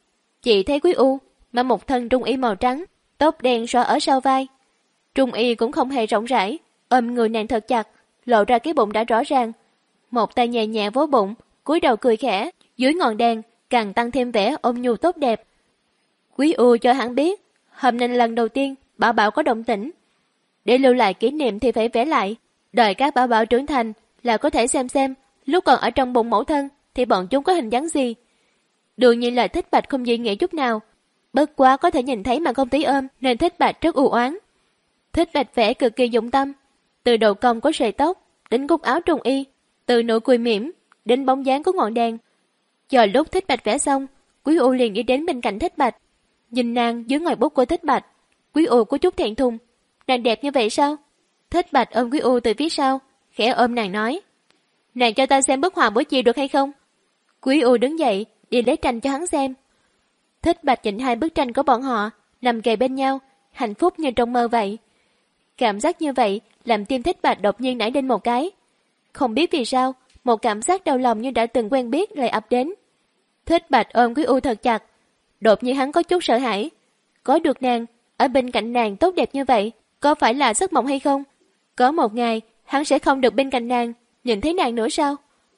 Chị thấy Quý U mặc một thân trung y màu trắng, tóc đen xõa ở sau vai. Trung y cũng không hề rộng rãi, ôm người nàng thật chặt, lộ ra cái bụng đã rõ ràng. Một tay nhẹ nhẹ vỗ bụng, cúi đầu cười khẽ, dưới ngọn đèn càng tăng thêm vẻ ôm nhu tốt đẹp. Quý U cho hắn biết, hôm nay lần đầu tiên Bảo Bảo có động tĩnh. Để lưu lại kỷ niệm thì phải vẽ lại, đợi các Bảo Bảo trưởng thành là có thể xem xem lúc còn ở trong bụng mẫu thân thì bọn chúng có hình dáng gì. Đương nhiên là Thích Bạch không dị nghị chút nào, bất quá có thể nhìn thấy mà không tí ôm nên Thích Bạch rất u oán. Thích Bạch vẽ cực kỳ dụng tâm, từ đầu cong của sợi tóc đến cúc áo trung y, từ nụ cười mỉm đến bóng dáng của ngọn đèn. Chờ lúc Thích Bạch vẽ xong, Quý U liền đi đến bên cạnh Thích Bạch, nhìn nàng dưới ngòi bút của Thích Bạch. Quý U có chút thẹn thùng, nàng đẹp như vậy sao? Thích Bạch ôm Quý U từ phía sau, khẽ ôm nàng nói, nàng cho ta xem bức họa buổi chiều được hay không? Quý U đứng dậy đi lấy tranh cho hắn xem. Thích Bạch nhìn hai bức tranh của bọn họ nằm kề bên nhau, hạnh phúc như trong mơ vậy. Cảm giác như vậy làm tim Thích Bạch đột nhiên nảy lên một cái. Không biết vì sao, một cảm giác đau lòng như đã từng quen biết lại ập đến. Thích Bạch ôm Quý U thật chặt, đột nhiên hắn có chút sợ hãi. Có được nàng ở bên cạnh nàng tốt đẹp như vậy, có phải là giấc mộng hay không? Có một ngày hắn sẽ không được bên cạnh nàng, nhìn thấy nàng nữa sao?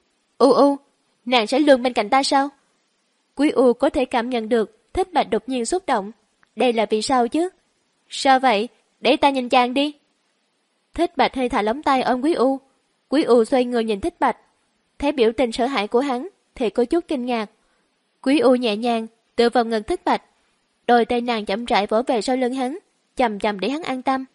U U, nàng sẽ luôn bên cạnh ta sao? Quý U có thể cảm nhận được Thích Bạch đột nhiên xúc động. Đây là vì sao chứ? Sao vậy? Để ta nhìn chàng đi. Thích Bạch hơi thả lỏng tay ôm Quý U. Quý U xoay người nhìn Thích Bạch, thấy biểu tình sợ hãi của hắn thì có chút kinh ngạc. Quý U nhẹ nhàng tựa vào ngực Thích Bạch, đôi tay nàng chậm rãi vỗ về sau lưng hắn, chậm chậm để hắn an tâm.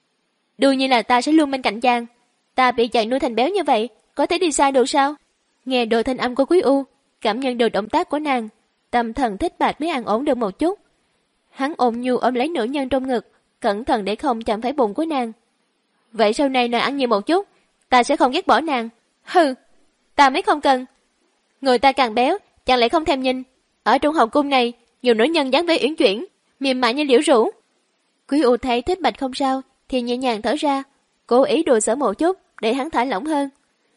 Đương nhiên là ta sẽ luôn bên cạnh chàng. Ta bị chàng nuôi thành béo như vậy, có thể đi sai được sao? Nghe đồ thanh âm của Quý U, cảm nhận được động tác của nàng, tâm thần Thích Bạch mới an ổn được một chút. Hắn ôm nhu ôm lấy nữ nhân trong ngực, cẩn thận để không chạm phải bụng của nàng. Vậy sau này nàng ăn nhiều một chút, ta sẽ không ghét bỏ nàng. Hừ, ta mới không cần. Người ta càng béo, chàng lại không thèm nhìn. Ở trong hậu cung này, nhiều nữ nhân dáng vẻ uyển chuyển, mềm mại như liễu rũ. Quý U thấy Thích Bạch không sao, thì nhẹ nhàng thở ra, cố ý đùa giỡn một chút để hắn thả lỏng hơn.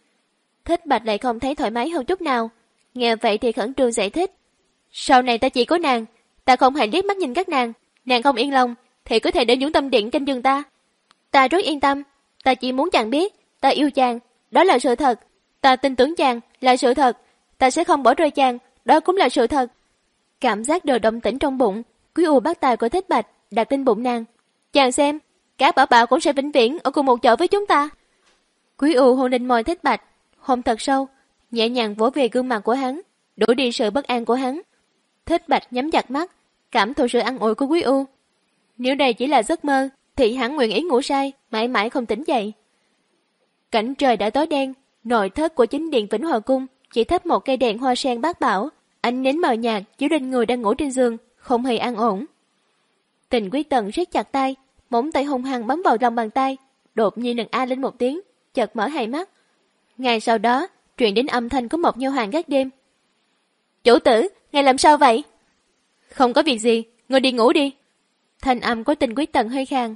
Thích Bạch lại không thấy thoải mái hơn chút nào, nghe vậy thì khẩn trương giải thích. Sau này ta chỉ có nàng, ta không hề liếc mắt nhìn các nàng. Nàng không yên lòng thì có thể đến dưỡng tâm điện canh giường ta. Ta rất yên tâm, ta chỉ muốn chàng biết ta yêu chàng, đó là sự thật. Ta tin tưởng chàng là sự thật, ta sẽ không bỏ rơi chàng, đó cũng là sự thật. Cảm giác đồ động tĩnh trong bụng, Quý U bắt tay của Thích Bạch đặt lên bụng nàng. Chàng xem, cả bảo bảo cũng sẽ vĩnh viễn ở cùng một chỗ với chúng ta. Quý U hôn lên môi Thích Bạch, hôn thật sâu, nhẹ nhàng vỗ về gương mặt của hắn, đuổi đi sự bất an của hắn. Thích Bạch nhắm chặt mắt, cảm thụ sự an ủi của Quý U. Nếu đây chỉ là giấc mơ, thì hắn nguyện ý ngủ say, mãi mãi không tỉnh dậy. Cảnh trời đã tối đen, nội thất của chính điện Vĩnh Hòa Cung chỉ thắp một cây đèn hoa sen bát bảo, ánh nến mờ nhạt chiếu lên người đang ngủ trên giường, không hề an ổn. Tình Quý Tần siết chặt tay, móng tay hung hăng bấm vào lòng bàn tay, đột nhiên nàng a lên một tiếng, chợt mở hai mắt. Ngay sau đó, truyền đến âm thanh của một nha hoàn gác đêm. Chủ tử, ngài làm sao vậy? Không có việc gì, ngươi đi ngủ đi. Thanh âm của Tình Quý Tần hơi khàn.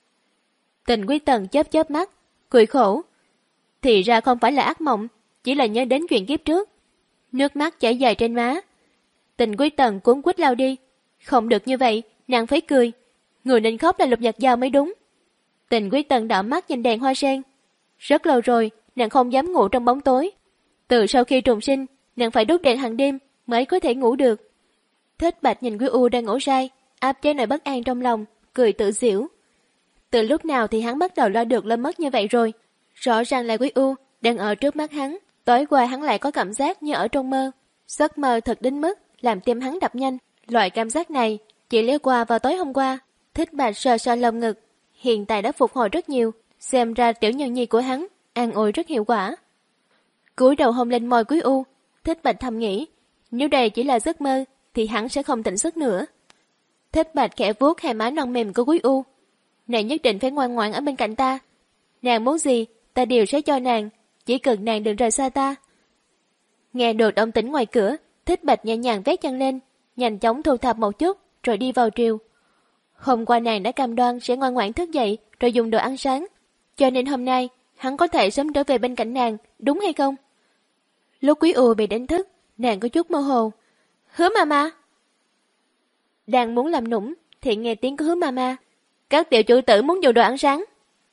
Tình Quý Tần chớp chớp mắt, cười khổ. Thì ra không phải là ác mộng, chỉ là nhớ đến chuyện kiếp trước. Nước mắt chảy dài trên má. Tình Quý Tần cuốn quýt lao đi. Không được như vậy, nàng phải cười. Người nên khóc là Lục Nhật Giao mới đúng. Tình Quý Tần đảo mắt nhìn đèn hoa sen. Rất lâu rồi, nàng không dám ngủ trong bóng tối. Từ sau khi trùng sinh, nàng phải đốt đèn hàng đêm mới có thể ngủ được. Thích Bạch nhìn Quý U đang ngủ say, áp chế nỗi bất an trong lòng, cười tự giễu. Từ lúc nào thì hắn bắt đầu lo được lo mất như vậy rồi. Rõ ràng là Quý U đang ở trước mắt hắn. Tối qua hắn lại có cảm giác như ở trong mơ. Giấc mơ thật đến mức làm tim hắn đập nhanh. Loại cảm giác này chỉ lướt qua vào tối hôm qua. Thích Bạch sờ sờ lồng ngực, hiện tại đã phục hồi rất nhiều. Xem ra tiểu nhân nhi của hắn an ủi rất hiệu quả. Cúi đầu hôn lên môi Quý U, Thích Bạch thầm nghĩ, nếu đây chỉ là giấc mơ thì hắn sẽ không tỉnh giấc nữa. Thích Bạch khẽ vuốt hai má non mềm của Quý U. Nàng nhất định phải ngoan ngoãn ở bên cạnh ta. Nàng muốn gì, ta đều sẽ cho nàng, chỉ cần nàng đừng rời xa ta. Nghe được động tĩnh ngoài cửa, Thích Bạch nhẹ nhàng vét chân lên, nhanh chóng thu thập một chút, rồi đi vào triều. Hôm qua nàng đã cam đoan sẽ ngoan ngoãn thức dậy, rồi dùng đồ ăn sáng, cho nên hôm nay hắn có thể sớm trở về bên cạnh nàng, đúng hay không? Lúc Quý U bị đánh thức, nàng có chút mơ hồ. Hứa mama. Đang muốn làm nũng thì nghe tiếng của Hứa mama. Các tiểu chủ tử muốn dùng đồ ăn sáng.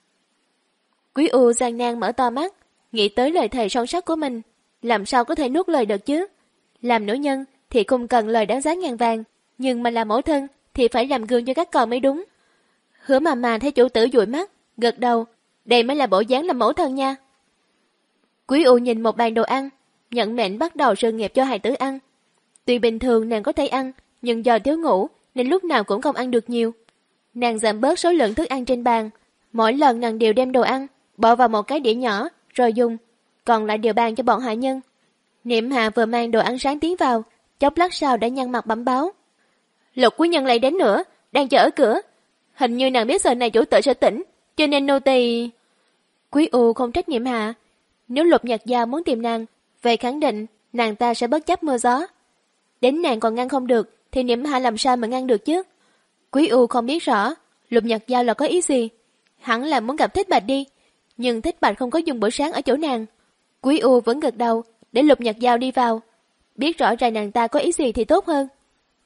Quý U gian nan mở to mắt, nghĩ tới lời thề son sắt của mình, làm sao có thể nuốt lời được chứ? Làm nữ nhân thì không cần lời đáng giá ngàn vàng, nhưng mà làm mẫu thân thì phải làm gương cho các con mới đúng. Hứa mama thấy chủ tử dụi mắt, gật đầu, đây mới là bộ dáng làm mẫu thân nha. Quý U nhìn một bàn đồ ăn, nhận mệnh bắt đầu sự nghiệp cho hài tử ăn. Tuy bình thường nàng có thể ăn, nhưng do thiếu ngủ nên lúc nào cũng không ăn được nhiều. Nàng giảm bớt số lượng thức ăn trên bàn, mỗi lần nàng đều đem đồ ăn bỏ vào một cái đĩa nhỏ rồi dùng, còn lại đều bàn cho bọn hạ nhân. Niệm Hạ vừa mang đồ ăn sáng tiến vào, chốc lát sau đã nhăn mặt bẩm báo. Lục quý nhân lại đến nữa, đang chờ ở cửa. Hình như nàng biết giờ này chủ tử sẽ tỉnh, cho nên nô tỳ. Quý U không trách Niệm Hạ. Nếu Lục Nhật Giao muốn tìm nàng, về khẳng định nàng ta sẽ bất chấp mưa gió. Đến nàng còn ngăn không được, thì Niệm Hạ làm sao mà ngăn được chứ? Quý U không biết rõ Lục Nhật Giao là có ý gì. Hẳn là muốn gặp Thích Bạch đi, nhưng Thích Bạch không có dùng bữa sáng ở chỗ nàng. Quý U vẫn gật đầu để Lục Nhật Giao đi vào. Biết rõ ràng nàng ta có ý gì thì tốt hơn.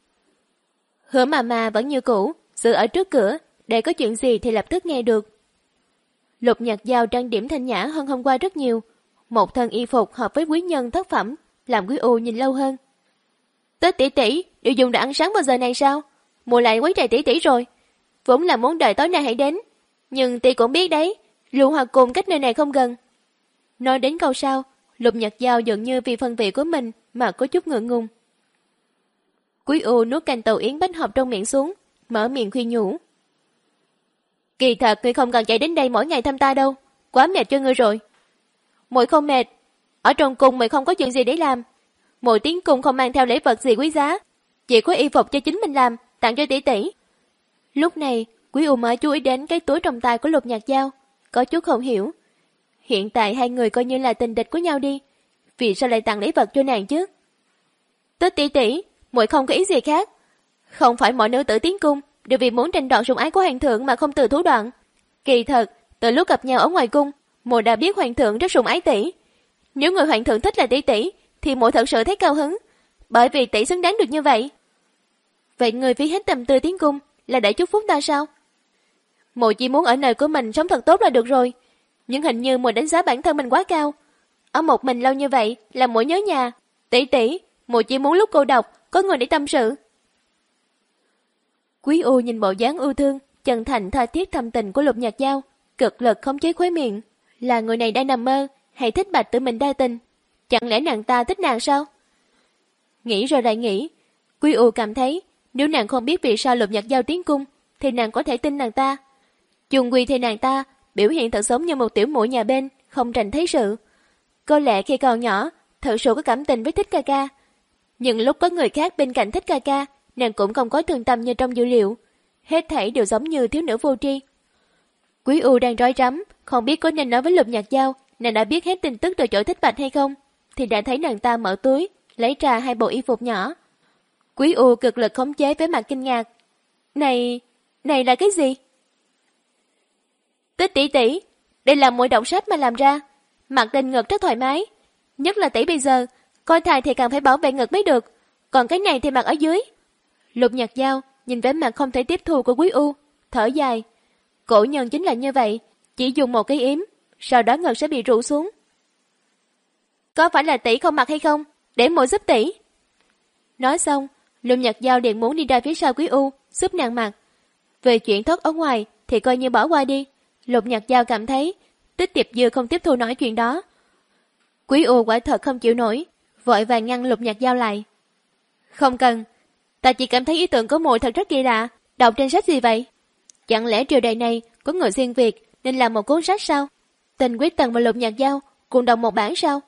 Hứa mama vẫn như cũ, giữ ở trước cửa, để có chuyện gì thì lập tức nghe được. Lục Nhật Giao trang điểm thanh nhã hơn hôm qua rất nhiều. Một thân y phục hợp với quý nhân thất phẩm, làm Quý U nhìn lâu hơn. Tết tỷ tỷ đều dùng đồ ăn sáng vào giờ này sao? Mùa lại quấy rầy tỷ tỷ rồi. Vốn là muốn đợi tối nay hãy đến, nhưng tỷ cũng biết đấy, Lưu Hòa Cung cách nơi này không gần. Nói đến câu sau, Lục Nhật Giao dường như vì phân vị của mình mà có chút ngượng ngùng. Quý U nuốt canh tàu yến bánh hộp trong miệng xuống, mở miệng khuyên nhủ. Kỳ thật ngươi không cần chạy đến đây mỗi ngày thăm ta đâu, quá mệt cho ngươi rồi. Muội không mệt, ở trong cung muội không có chuyện gì để làm. Muội tiến cung không mang theo lễ vật gì quý giá, chỉ có y phục cho chính mình làm, tặng cho tỷ tỷ. Lúc này, Quý U mới chú ý đến cái túi trong tay của Lục Nhật Giao, có chút không hiểu. Hiện tại hai người coi như là tình địch của nhau đi, vì sao lại tặng lễ vật cho nàng chứ? Tết tỷ tỷ, muội không có ý gì khác. Không phải mọi nữ tử tiến cung đều vì muốn tranh đoạt sủng ái của hoàng thượng mà không từ thủ đoạn. Kỳ thật, từ lúc gặp nhau ở ngoài cung, muội đã biết hoàng thượng rất sủng ái tỷ. Nếu người hoàng thượng thích là tỷ tỷ, thì muội thật sự thấy cao hứng, bởi vì tỷ xứng đáng được như vậy. Vậy người phí hết tâm tư tiến cung là để chúc phúc ta sao? Muội chỉ muốn ở nơi của mình sống thật tốt là được rồi, nhưng hình như muội đánh giá bản thân mình quá cao. Ở một mình lâu như vậy là muội nhớ nhà. Tỷ tỷ, muội chỉ muốn lúc cô độc có người để tâm sự. Quý U nhìn bộ dáng ưu thương, chân thành tha thiết thâm tình của Lục Nhạc Giao, cực lực khống chế khóe miệng. Là người này đang nằm mơ, hay thích Bạch tự mình đa tình? Chẳng lẽ nàng ta thích nàng sao? Nghĩ rồi lại nghĩ, Quý U cảm thấy nếu nàng không biết vì sao Lục Nhạc Giao tiến cung, thì nàng có thể tin nàng ta. Chung quy thì nàng ta biểu hiện thật giống như một tiểu muội nhà bên, không tránh thấy sự. Có lẽ khi còn nhỏ, thật sự có cảm tình với Thích Ca Ca. Nhưng lúc có người khác bên cạnh Thích Ca Ca, nàng cũng không có thương tâm như trong dữ liệu. Hết thảy đều giống như thiếu nữ vô tri. Quý U đang rối rắm, không biết có nên nói với Lục Nhạc Giao nàng đã biết hết tin tức từ chỗ Thích Bạch hay không, thì đã thấy nàng ta mở túi, lấy ra hai bộ y phục nhỏ. Quý U cực lực khống chế với mặt kinh ngạc. Này, này là cái gì? Tích tỷ tỷ, đây là muội đọc sách mà làm ra, mặc lên ngực rất thoải mái. Nhất là tỷ bây giờ, coi thai thì càng phải bảo vệ ngực mới được, còn cái này thì mặc ở dưới. Lục Nhạc Giao nhìn vẻ mặt không thể tiếp thu của Quý U, thở dài. Cổ nhân chính là như vậy, chỉ dùng một cái yếm, sau đó ngực sẽ bị rụ xuống. Có phải là tỷ không mặc hay không? Để muội giúp tỷ. Nói xong, Lục Nhạc Giao liền muốn đi ra phía sau Quý U, giúp nàng mặc. Về chuyện thoát ở ngoài thì coi như bỏ qua đi. Lục Nhạc Giao cảm thấy Tích Tiệp Dư không tiếp thu nổi chuyện đó. Quý U quả thật không chịu nổi, vội vàng ngăn Lục Nhạc Giao lại. Không cần, ta chỉ cảm thấy ý tưởng của muội thật rất kỳ lạ. Đọc trên sách gì vậy? Chẳng lẽ triều đại này có người xuyên Việt nên làm một cuốn sách sao? Tình Quyết Tần và Lục Nhạc Giao cùng đọc một bản sao?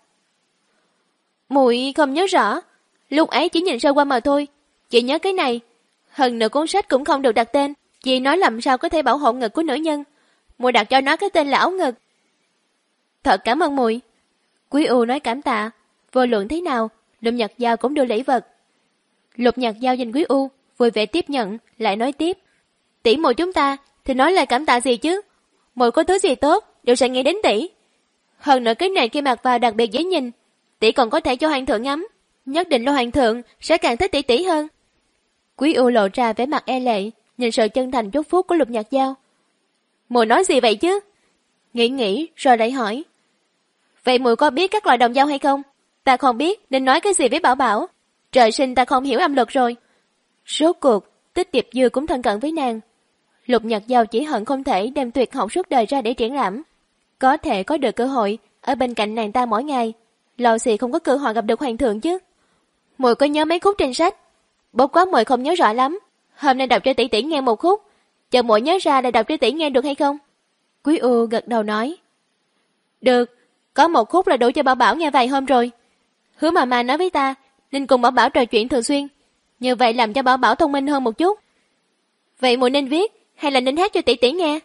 Muội không nhớ rõ, lúc ấy chỉ nhìn sơ qua mà thôi, chỉ nhớ cái này. Hơn nữa cuốn sách cũng không được đặt tên, chỉ nói làm sao có thể bảo hộ ngực của nữ nhân. Muội đặt cho nó cái tên là áo ngực. Thật cảm ơn muội. Quý U nói cảm tạ. Vô luận thế nào, Lục Nhạc Giao cũng đưa lễ vật. Lục Nhạc Giao nhìn Quý U, vui vẻ tiếp nhận, lại nói tiếp. Tỷ muội chúng ta thì nói lời cảm tạ gì chứ? Muội có thứ gì tốt đều sẽ nghĩ đến tỷ. Hơn nữa cái này khi mặc vào đặc biệt dễ nhìn, tỷ còn có thể cho hoàng thượng ngắm, nhất định là hoàng thượng sẽ càng thích tỷ tỷ hơn. Quý U lộ ra vẻ mặt e lệ, nhìn sự chân thành chúc phúc của Lục Nhạc Giao. Muội nói gì vậy chứ? Nghĩ nghĩ rồi lại hỏi. Vậy muội có biết các loại đồng dao hay không? Ta không biết nên nói cái gì với Bảo Bảo. Trời sinh ta không hiểu âm luật rồi. Rốt cuộc, Tích Tiệp Dư cũng thân cận với nàng. Lục Nhạc Giao chỉ hận không thể đem tuyệt học suốt đời ra để triển lãm. Có thể có được cơ hội ở bên cạnh nàng ta mỗi ngày. Lò xì không có cơ hội gặp được hoàng thượng chứ. Muội có nhớ mấy khúc trên sách? Bốc quá muội không nhớ rõ lắm. Hôm nay đọc cho tỷ tỷ nghe một khúc. Chờ muội nhớ ra lại đọc cho tỷ nghe được hay không? Quý U gật đầu nói. Được, có một khúc là đủ cho Bảo Bảo nghe vài hôm rồi. Hứa mà mà nói với ta nên cùng Bảo Bảo trò chuyện thường xuyên, như vậy làm cho Bảo Bảo thông minh hơn một chút. Vậy muội nên viết hay là nên hát cho tỷ tỷ nghe?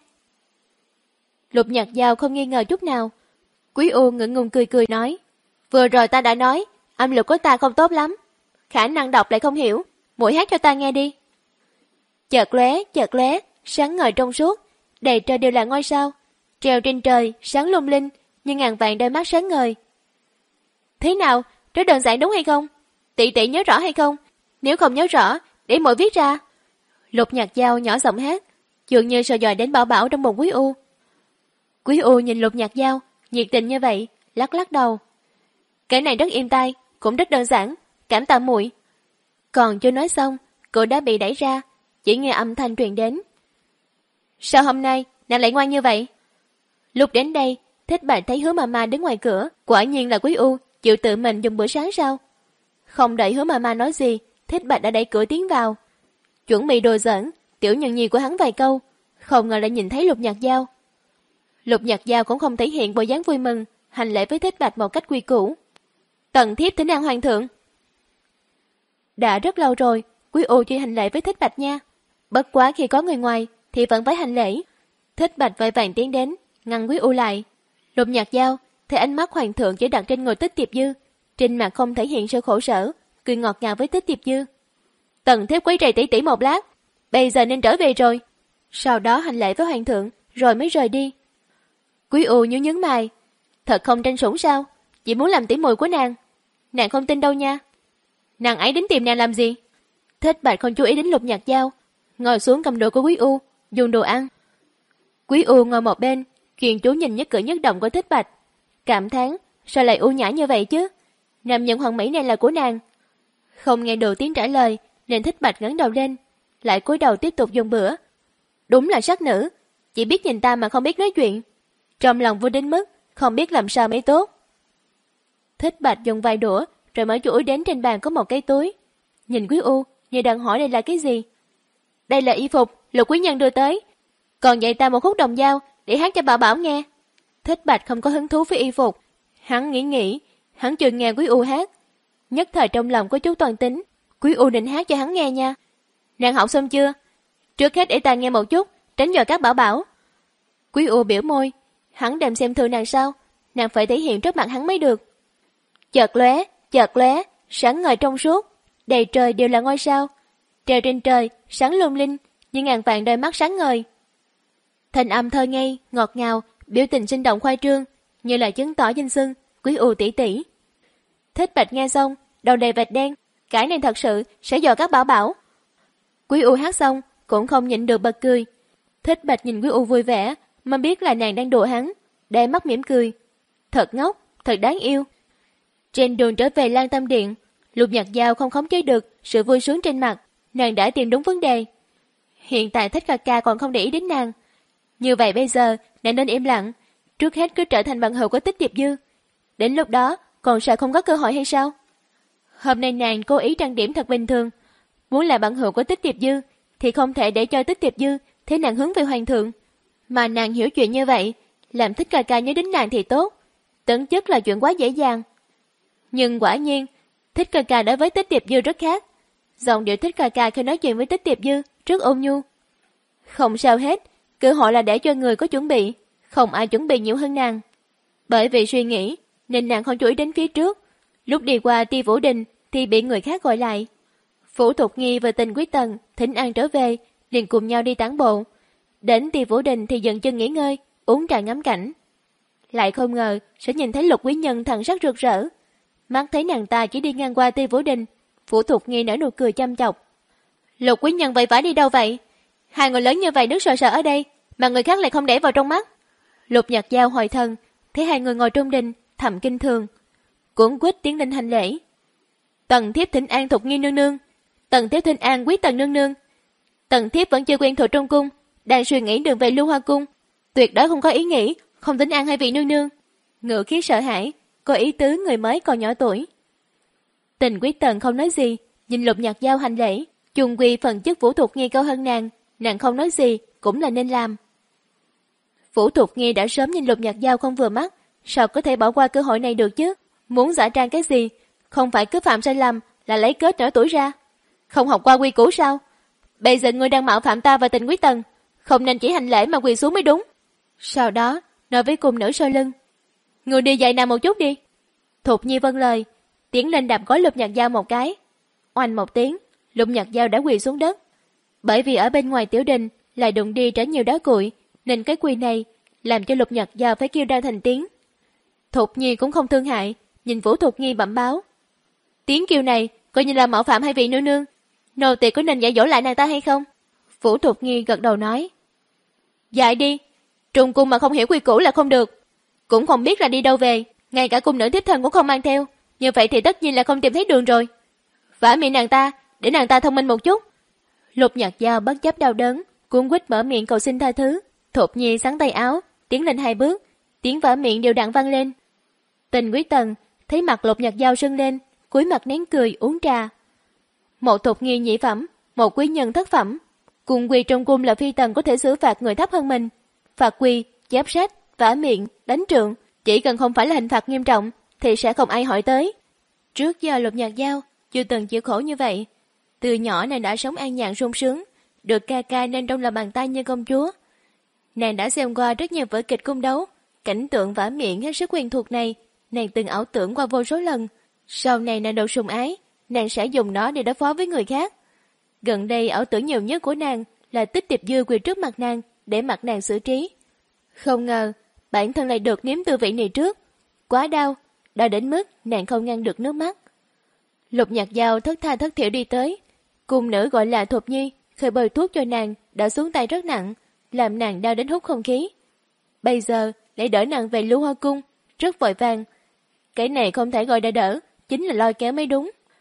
Lục Nhạc Giao không nghi ngờ chút nào. Quý U ngượng ngùng cười cười nói. Vừa rồi ta đã nói âm lực của ta không tốt lắm, khả năng đọc lại không hiểu, muội hát cho ta nghe đi. Chợt lóe, chợt lóe, sáng ngời trong suốt, đầy trời đều là ngôi sao, treo trên trời sáng lung linh như ngàn vạn đôi mắt sáng ngời. Thế nào, rất đơn giản đúng hay không? Tỷ tỷ nhớ rõ hay không? Nếu không nhớ rõ, để muội viết ra. Lục Nhạc Giao nhỏ giọng hát, dường như sờ dòi đến Bảo Bảo trong bụng Quý U. Quý U nhìn Lục Nhạc Giao nhiệt tình như vậy, lắc lắc đầu. Cái này rất êm tai, cũng rất đơn giản, cảm tạ muội. Còn chưa nói xong, cửa đã bị đẩy ra, chỉ nghe âm thanh truyền đến. Sao hôm nay nàng lại ngoan như vậy? Lúc đến đây, Thích Bạch thấy Hứa Mama đứng ngoài cửa, quả nhiên là Quý U chịu tự mình dùng bữa sáng sao? Không đợi Hứa Mama nói gì, Thích Bạch đã đẩy cửa tiến vào, chuẩn bị đồ giỡn tiểu nhân nhi của hắn vài câu, không ngờ lại nhìn thấy Lục Nhạc Giao. Lục Nhạc Giao cũng không thể hiện bộ dáng vui mừng, hành lễ với Thích Bạch một cách quy củ. Tần thiếp thỉnh an hoàng thượng. Đã rất lâu rồi, Quý U chỉ hành lễ với Thích Bạch nha. Bất quá khi có người ngoài thì vẫn phải hành lễ. Thích Bạch vội vàng tiến đến, ngăn Quý U lại. Lục Nhạc Giao thấy ánh mắt hoàng thượng chỉ đặt trên ngôi Tích Tiệp Dư, trên mặt không thể hiện sự khổ sở, cười ngọt ngào với Tích Tiệp Dư. Tần thiếp quấy rầy tỷ tỷ một lát, bây giờ nên trở về rồi. Sau đó hành lễ với hoàng thượng, rồi mới rời đi. Quý U nhớ nhướng mày, thật không tranh sủng sao? Chỉ muốn làm tỉ muội của nàng. Nàng không tin đâu nha. Nàng ấy đến tìm nàng làm gì? Thích Bạch không chú ý đến Lục Nhạc Giao, ngồi xuống cầm đồ của Quý U, dùng đồ ăn. Quý U ngồi một bên, chuyên chú nhìn nhất cử nhất động của Thích Bạch, cảm thán sao lại u nhã như vậy chứ? Nam nhân hoàng mỹ này là của nàng. Không nghe được tiếng trả lời, nên Thích Bạch ngẩng đầu lên, lại cúi đầu tiếp tục dùng bữa. Đúng là sắc nữ, chỉ biết nhìn ta mà không biết nói chuyện. Trong lòng vui đến mức không biết làm sao mới tốt. Thích Bạch dùng vài đũa, rồi mở chuỗi đến trên bàn có một cái túi. Nhìn Quý U, như đang hỏi đây là cái gì. Đây là y phục Lục quý nhân đưa tới, còn dạy ta một khúc đồng dao để hát cho Bảo Bảo nghe. Thích Bạch không có hứng thú với y phục. Hắn nghĩ nghĩ, hắn chưa nghe Quý U hát. Nhất thời trong lòng có chút toàn tính, Quý U định hát cho hắn nghe nha. Nàng học xong chưa? Trước hết để ta nghe một chút, tránh dò các Bảo Bảo. Quý U biểu môi, hắn đem xem thư nàng sao, nàng phải thể hiện trước mặt hắn mới được. Chợt lóe, chợt lóe, sáng ngời trong suốt, đầy trời đều là ngôi sao, treo trên trời sáng lung linh như ngàn vạn đôi mắt sáng ngời. Thanh âm thơ ngây, ngọt ngào, biểu tình sinh động khoa trương, như là chứng tỏ danh xưng Quý U tỷ tỷ. Thích Bạch nghe xong, đầu đầy vạch đen, cái này thật sự sẽ dò các Bảo Bảo. Quý U hát xong cũng không nhịn được bật cười. Thích Bạch nhìn Quý U vui vẻ, mà biết là nàng đang đùa hắn, đe mắt mỉm cười. Thật ngốc, thật đáng yêu. Trên đường trở về Lan Tâm Điện, Lục Nhạc Giao không khống chế được sự vui sướng trên mặt, nàng đã tìm đúng vấn đề. Hiện tại Thích ca ca còn không để ý đến nàng. Như vậy bây giờ, nàng nên im lặng, trước hết cứ trở thành bạn hữu của Tích Tiệp Dư. Đến lúc đó, còn sợ không có cơ hội hay sao? Hôm nay nàng cố ý trang điểm thật bình thường. Muốn là bạn hữu của Tích Tiệp Dư, thì không thể để cho Tích Tiệp Dư thấy nàng hướng về hoàng thượng. Mà nàng hiểu chuyện như vậy, làm Thích ca ca nhớ đến nàng thì tốt. Tấn chất là chuyện quá dễ dàng. Nhưng quả nhiên, Thích ca ca đối với Tích Tiệp Dư rất khác. Giọng điệu Thích ca ca khi nói chuyện với Tích Tiệp Dư rất ôn nhu. Không sao hết, cơ hội là để cho người có chuẩn bị, không ai chuẩn bị nhiều hơn nàng. Bởi vì suy nghĩ, nên nàng không chú ý đến phía trước. Lúc đi qua Ti Vũ Đình thì bị người khác gọi lại. Phủ Thục Nghi và Tình Quý Tần thỉnh an trở về, liền cùng nhau đi tản bộ. Đến Ti Vũ Đình thì dừng chân nghỉ ngơi, uống trà ngắm cảnh. Lại không ngờ sẽ nhìn thấy Lục quý nhân thần sắc rực rỡ. Mắt thấy nàng ta chỉ đi ngang qua Ti Vũ Đình, Phủ Thục Nghi nở nụ cười chăm chọc. Lục quý nhân vậy phải đi đâu vậy? Hai người lớn như vậy đứng sợ sợ ở đây, mà người khác lại không để vào trong mắt. Lục Nhạc Giao hồi thần, thấy hai người ngồi trong đình, thầm kinh thường. Cuốn quýt tiến lên hành lễ. Tần thiếp thỉnh an Thục Nghi nương nương, Tần thiếp thỉnh an Quý Tần nương nương. Tần thiếp vẫn chưa quen thuộc trong cung, đang suy nghĩ đường về Lưu Hoa cung, tuyệt đối không có ý nghĩ không thỉnh an hai vị nương nương. Ngự khí sợ hãi, có ý tứ người mới còn nhỏ tuổi. Tình Quý Tần không nói gì, nhìn Lục Nhạc Giao hành lễ, chung quy phần chức Phủ Thục Nghi cao hơn nàng, nàng không nói gì cũng là nên làm. Phủ Thục Nghi đã sớm nhìn Lục Nhạc Giao không vừa mắt, sao có thể bỏ qua cơ hội này được chứ? Muốn giả trang cái gì? Không phải cứ phạm sai lầm là lấy cớ nhỏ tuổi ra? Không học qua quy củ sao? Bây giờ ngươi đang mạo phạm ta và Tình Quý Tần, không nên chỉ hành lễ mà quỳ xuống mới đúng. Sau đó nói với cung nữ sau lưng, ngươi đi dậy nào một chút đi. Thục Nhi vâng lời, tiến lên đạp gối Lục Nhạc Giao một cái. Oanh một tiếng, Lục Nhạc Giao đã quỳ xuống đất. Bởi vì ở bên ngoài tiểu đình lại đụng đi rất nhiều đá cuội, nên cái quỳ này làm cho Lục Nhạc Giao phải kêu ra thành tiếng. Thục Nhi cũng không thương hại, nhìn Vũ Thục Nghi bẩm báo. Tiếng kêu này coi như là mạo phạm hai vị nương nương, nô tỳ có nên dạy dỗ lại nàng ta hay không? Vũ Thục Nghi gật đầu nói. Dạy đi, trùng cung mà không hiểu quy củ là không được. Cũng không biết là đi đâu về, ngay cả cung nữ tiếp thân cũng không mang theo, như vậy thì tất nhiên là không tìm thấy đường rồi. Vả miệng nàng ta, để nàng ta thông minh một chút. Lục Nhạc Giao bất chấp đau đớn, cuống quýt mở miệng cầu xin tha thứ. Thục Nhi sắn tay áo, tiến lên hai bước, tiếng vả miệng đều đặn vang lên. Tình Quý Tần thấy mặt Lục Nhạc Giao sưng lên, cúi mặt nén cười uống trà. Một Thục Nghi nhị phẩm, một quý nhân thất phẩm, cùng quy trong cung là phi tần có thể xử phạt người thấp hơn mình. Phạt quy, chép sách, vả miệng, đánh trượng, chỉ cần không phải là hình phạt nghiêm trọng thì sẽ không ai hỏi tới. Trước giờ Lục Nhạc Giao chưa từng chịu khổ như vậy, từ nhỏ nàng đã sống an nhàn sung sướng, được ca ca nên trong lòng bàn tay như công chúa. Nàng đã xem qua rất nhiều vở kịch cung đấu, cảnh tượng vả miệng hết sức quen thuộc này, nàng từng ảo tưởng qua vô số lần. Sau này nàng được sủng ái, nàng sẽ dùng nó để đối phó với người khác. Gần đây ảo tưởng nhiều nhất của nàng là Tích Tiệp Dư quỳ trước mặt nàng để mặc nàng xử trí. Không ngờ bản thân lại được nếm tư vị này trước, quá đau, đau đến mức nàng không ngăn được nước mắt. Lục Nhạc Giao thất tha thất thiểu đi tới, cung nữ gọi là Thục Nhi khơi bơi thuốc cho nàng đã xuống tay rất nặng, làm nàng đau đến hút không khí. Bây giờ lại đỡ nàng về Lưu Hoa cung, rất vội vàng. Cái này không thể gọi đã đỡ, chính là lôi kéo mới đúng.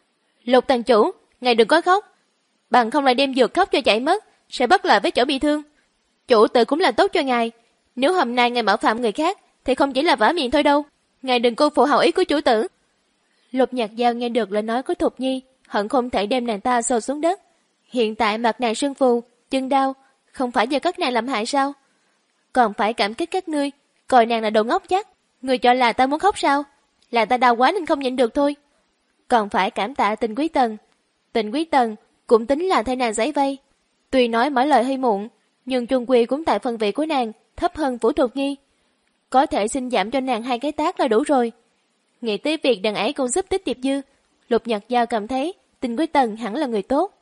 Lục tàng chủ, ngài đừng có khóc. Bằng không lại đem dược khóc cho chảy mất, sẽ bất lợi với chỗ bị thương. Chủ tử cũng là tốt cho ngài. Nếu hôm nay ngài mạo phạm người khác, thì không chỉ là vả miệng thôi đâu. Ngài đừng cô phụ hậu ý của chủ tử. Lục Nhạc Giao nghe được lời nói của Thục Nhi, hận không thể đem nàng ta xô xuống đất. Hiện tại mặt nàng sưng phù, chân đau, không phải do các nàng làm hại sao? Còn phải cảm kích các ngươi, coi nàng là đồ ngốc chắc. Người cho là ta muốn khóc sao? Là ta đau quá nên không nhịn được thôi. Còn phải cảm tạ Tình Quý Tần. Tình Quý Tần cũng tính là thay nàng giấy vây. Tuy nói mở lời hơi muộn, nhưng chung quy cũng tại phần vị của nàng thấp hơn Vũ Thục Nhi. Có thể xin giảm cho nàng hai cái tác là đủ rồi. Nghĩ tới việc đàn ấy cũng giúp Tích Tiệp Dư, Lục Nhạc Giao cảm thấy Tình Quý Tần hẳn là người tốt.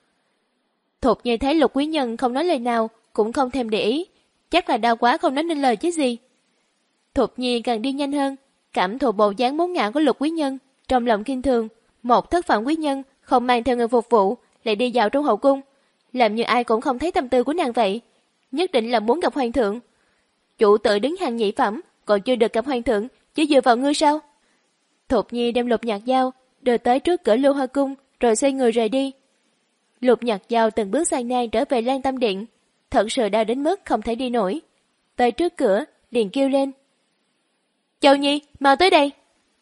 Thục Nhi thấy Lục Quý Nhân không nói lời nào, cũng không thèm để ý, chắc là đau quá không nói nên lời chứ gì. Thục Nhi càng đi nhanh hơn, cảm thụ bộ dáng muốn ngã của Lục Quý Nhân, trong lòng kinh thường. Một thất phạm quý nhân không mang theo người phục vụ, lại đi dạo trong hậu cung, làm như ai cũng không thấy tâm tư của nàng vậy. Nhất định là muốn gặp hoàng thượng. Chủ tử đứng hàng nhị phẩm, còn chưa được gặp hoàng thượng, chỉ dựa vào ngươi sao? Thục Nhi đem Lục Nhạc Giao đưa tới trước cửa Lưu Hoa Cung, rồi xoay người rời đi. Lục Nhạc Giao từng bước gian nan trở về Lan Tâm Điện, thật sự đau đến mức không thể đi nổi. Tới trước cửa, liền kêu lên: Châu Nhi, mau tới đây.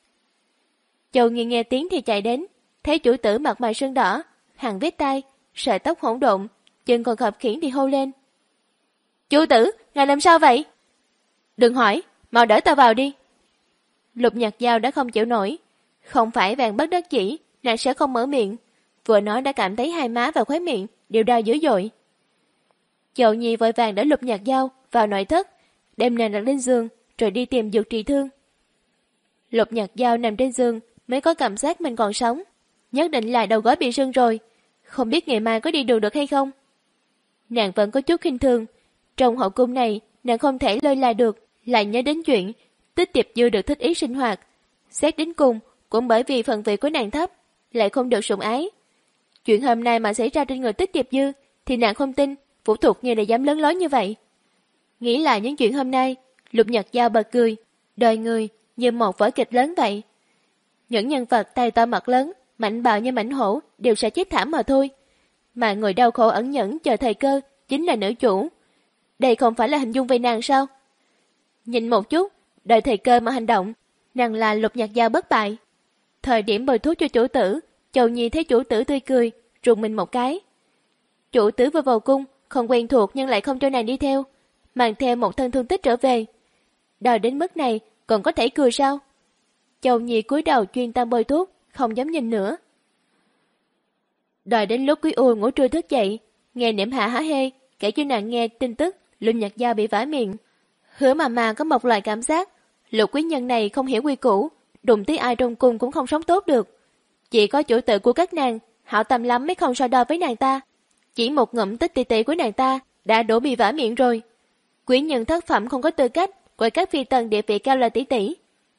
Châu Nhi nghe tiếng thì chạy đến, thấy chủ tử mặt mày sưng đỏ, hàng vết tai, sợi tóc hỗn độn, chân còn khập khiễng thì hô lên: Chủ tử, ngài làm sao vậy? Đừng hỏi, mau đỡ ta vào đi. Lục Nhạc Giao đã không chịu nổi, không phải vàng bất đắc chỉ, nàng sẽ không mở miệng. Vừa nói đã cảm thấy hai má và khóe miệng đều đau dữ dội. Châu Nhi vội vàng đỡ Lục Nhạc Giao vào nội thất, đem nàng đặt lên giường, rồi đi tìm dược trị thương. Lục Nhạc Giao nằm trên giường mới có cảm giác mình còn sống, nhất định là đầu gối bị sưng rồi, không biết ngày mai có đi đường được hay không. Nàng vẫn có chút khinh thường, trong hậu cung này nàng không thể lơi là được, lại nhớ đến chuyện Tích Tiệp Dư được thích ý sinh hoạt, xét đến cùng cũng bởi vì phần vị của nàng thấp, lại không được sủng ái. Chuyện hôm nay mà xảy ra trên người Tích Tiệp Dư thì nàng không tin Vũ Thục Nhi lại dám lớn lối như vậy. Nghĩ lại những chuyện hôm nay, Lục Nhạc Giao bật cười, đời người như một vở kịch lớn vậy. Những nhân vật tay to mặt lớn, mạnh bạo như mãnh hổ đều sẽ chết thảm mà thôi. Mà người đau khổ ẩn nhẫn chờ thời cơ chính là nữ chủ. Đây không phải là hình dung về nàng sao? Nhìn một chút, đợi thời cơ mà hành động, nàng là Lục Nhạc Giao bất bại. Thời điểm bồi thuốc cho chủ tử, Châu Nhi thấy chủ tử tươi cười, rùng mình một cái. Chủ tử vừa vào cung, không quen thuộc nhưng lại không cho nàng đi theo, mang theo một thân thương tích trở về. Đòi đến mức này còn có thể cười sao? Châu Nhi cúi đầu chuyên tâm bôi thuốc, không dám nhìn nữa. Đòi đến lúc Quý U ngủ trưa thức dậy, nghe Niệm Hạ há hê kể cho nàng nghe tin tức Lục Nhạc Giao bị vả miệng. Hứa mà mà có một loại cảm giác, Lục quý nhân này không hiểu quy củ, đụng tới ai trong cung cũng không sống tốt được. Chỉ có chủ tử của các nàng hảo tâm lắm mới không so đo với nàng ta. Chỉ một ngụm tích tỉ tỉ của nàng ta đã đổ bị vả miệng rồi. Quý nhân thất phẩm không có tư cách gọi các phi tần địa vị cao là tỷ tỷ.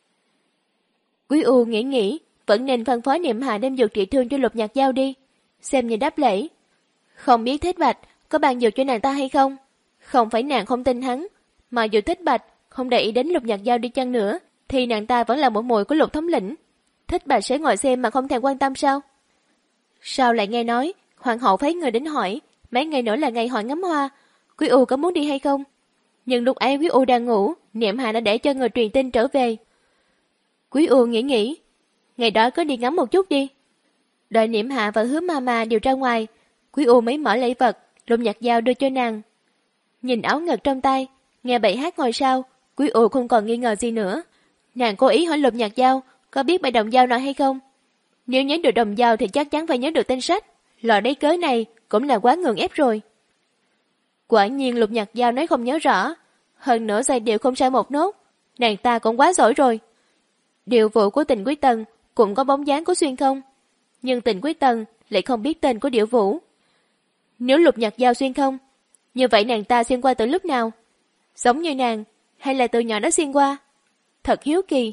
Quý U nghĩ nghĩ, vẫn nên phân phối Niệm Hạ đem dược trị thương cho Lục Nhạc Giao đi, xem như đáp lễ. Không biết Thích Bạch có ban dược cho nàng ta hay không? Không phải nàng không tin hắn, mà dù Thích Bạch không để ý đến Lục Nhạc Giao đi chăng nữa, thì nàng ta vẫn là một mùi của Lục thống lĩnh. Thích Bạch sẽ ngồi xem mà không thèm quan tâm sao? Sao lại nghe nói hoàng hậu phái người đến hỏi, mấy ngày nữa là ngày hội ngắm hoa, Quý U có muốn đi hay không? Nhưng lúc ấy Quý U đang ngủ, Niệm Hạ đã để cho người truyền tin trở về. Quý U nghĩ nghĩ, ngày đó cứ đi ngắm một chút đi. Đợi Niệm Hạ và Hứa Mama đều ra ngoài, Quý U mới mở lễ vật Lục Nhạc Giao đưa cho nàng. Nhìn áo ngực trong tay, nghe bài hát ngồi sau, Quý U không còn nghi ngờ gì nữa. Nàng cố ý hỏi Lục Nhạc Giao có biết bài đồng dao nào hay không. Nếu nhớ được đồng dao thì chắc chắn phải nhớ được tên sách. Loại đấy cớ này cũng là quá ngượng ép rồi. Quả nhiên Lục Nhạc Giao nói không nhớ rõ, hơn nữa giai điệu không sai một nốt, nàng ta cũng quá giỏi rồi. Điệu vụ của Tình Quý Tần cũng có bóng dáng của Xuyên Không, nhưng Tình Quý Tần lại không biết tên của điệu vũ. Nếu Lục Nhạc Giao xuyên không, như vậy nàng ta xuyên qua từ lúc nào? Giống như nàng, hay là từ nhỏ đã xuyên qua? Thật hiếu kỳ.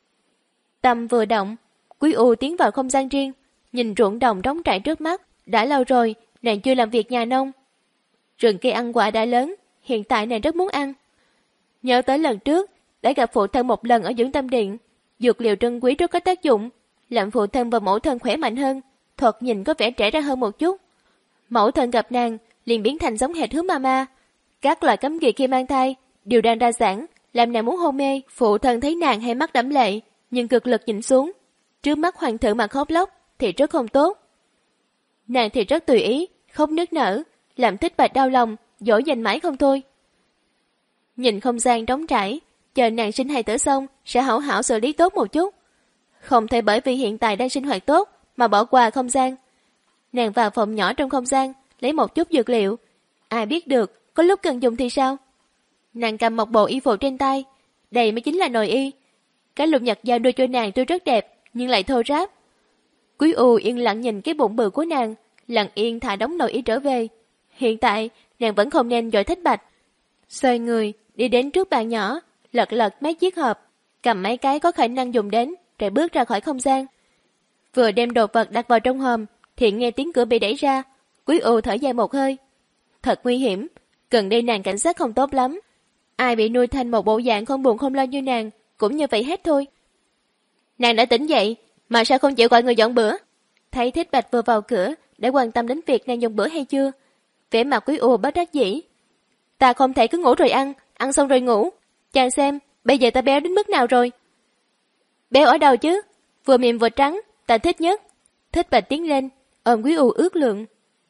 Tâm vừa động, Quý U tiến vào không gian riêng, nhìn ruộng đồng trống trải trước mắt. Đã lâu rồi nàng chưa làm việc nhà nông. Rừng cây ăn quả đã lớn, hiện tại nàng rất muốn ăn. Nhớ tới lần trước đã gặp phụ thân một lần ở dưỡng tâm điện, dược liệu trân quý rất có tác dụng, làm phụ thân và mẫu thân khỏe mạnh hơn, thoạt nhìn có vẻ trẻ ra hơn một chút. Mẫu thân gặp nàng liền biến thành giống hệt Hứa Mama. Các loại cấm kỵ khi mang thai đều đang ra sản, làm nàng muốn hôn mê. Phụ thân thấy nàng hai mắt đẫm lệ, nhưng cực lực nhìn xuống. Trước mắt hoàng thượng mà khóc lóc thì rất không tốt. Nàng thì rất tùy ý, khóc nức nở, làm Thích Bạch đau lòng, dỗ dành mãi không thôi. Nhìn không gian trống trải, chờ nàng sinh hài tử xong sẽ hảo hảo xử lý tốt một chút. Không thể bởi vì hiện tại đang sinh hoạt tốt mà bỏ qua không gian. Nàng vào phòng nhỏ trong không gian, lấy một chút dược liệu. Ai biết được, có lúc cần dùng thì sao? Nàng cầm một bộ y phục trên tay, đây mới chính là nội y. Cái lục nhật dao đưa cho nàng tuy rất đẹp, nhưng lại thô ráp. Quý U yên lặng nhìn cái bụng bự của nàng, lặng yên thả đống nội y trở về. Hiện tại, nàng vẫn không nên dội Thích Bạch. Xoay người, đi đến trước bàn nhỏ, lật lật mấy chiếc hộp, cầm mấy cái có khả năng dùng đến, rồi bước ra khỏi không gian. Vừa đem đồ vật đặt vào trong hòm, thì nghe tiếng cửa bị đẩy ra. Quý U thở dài một hơi. Thật nguy hiểm, gần đây nàng cảnh sát không tốt lắm. Ai bị nuôi thành một bộ dạng không buồn không lo như nàng, cũng như vậy hết thôi. Nàng đã tỉnh dậy, mà sao không chịu gọi người dọn bữa? Thấy Thích Bạch vừa vào cửa, đã quan tâm đến việc nàng dọn bữa hay chưa? Vẻ mặt Quý U bất đắc dĩ. Ta không thể cứ ngủ rồi ăn, ăn xong rồi ngủ. Chàng xem, bây giờ ta béo đến mức nào rồi? Béo ở đâu chứ? Vừa mềm vừa trắng, ta thích nhất. Thích Bạch tiến lên, ôm Quý U ước lượng.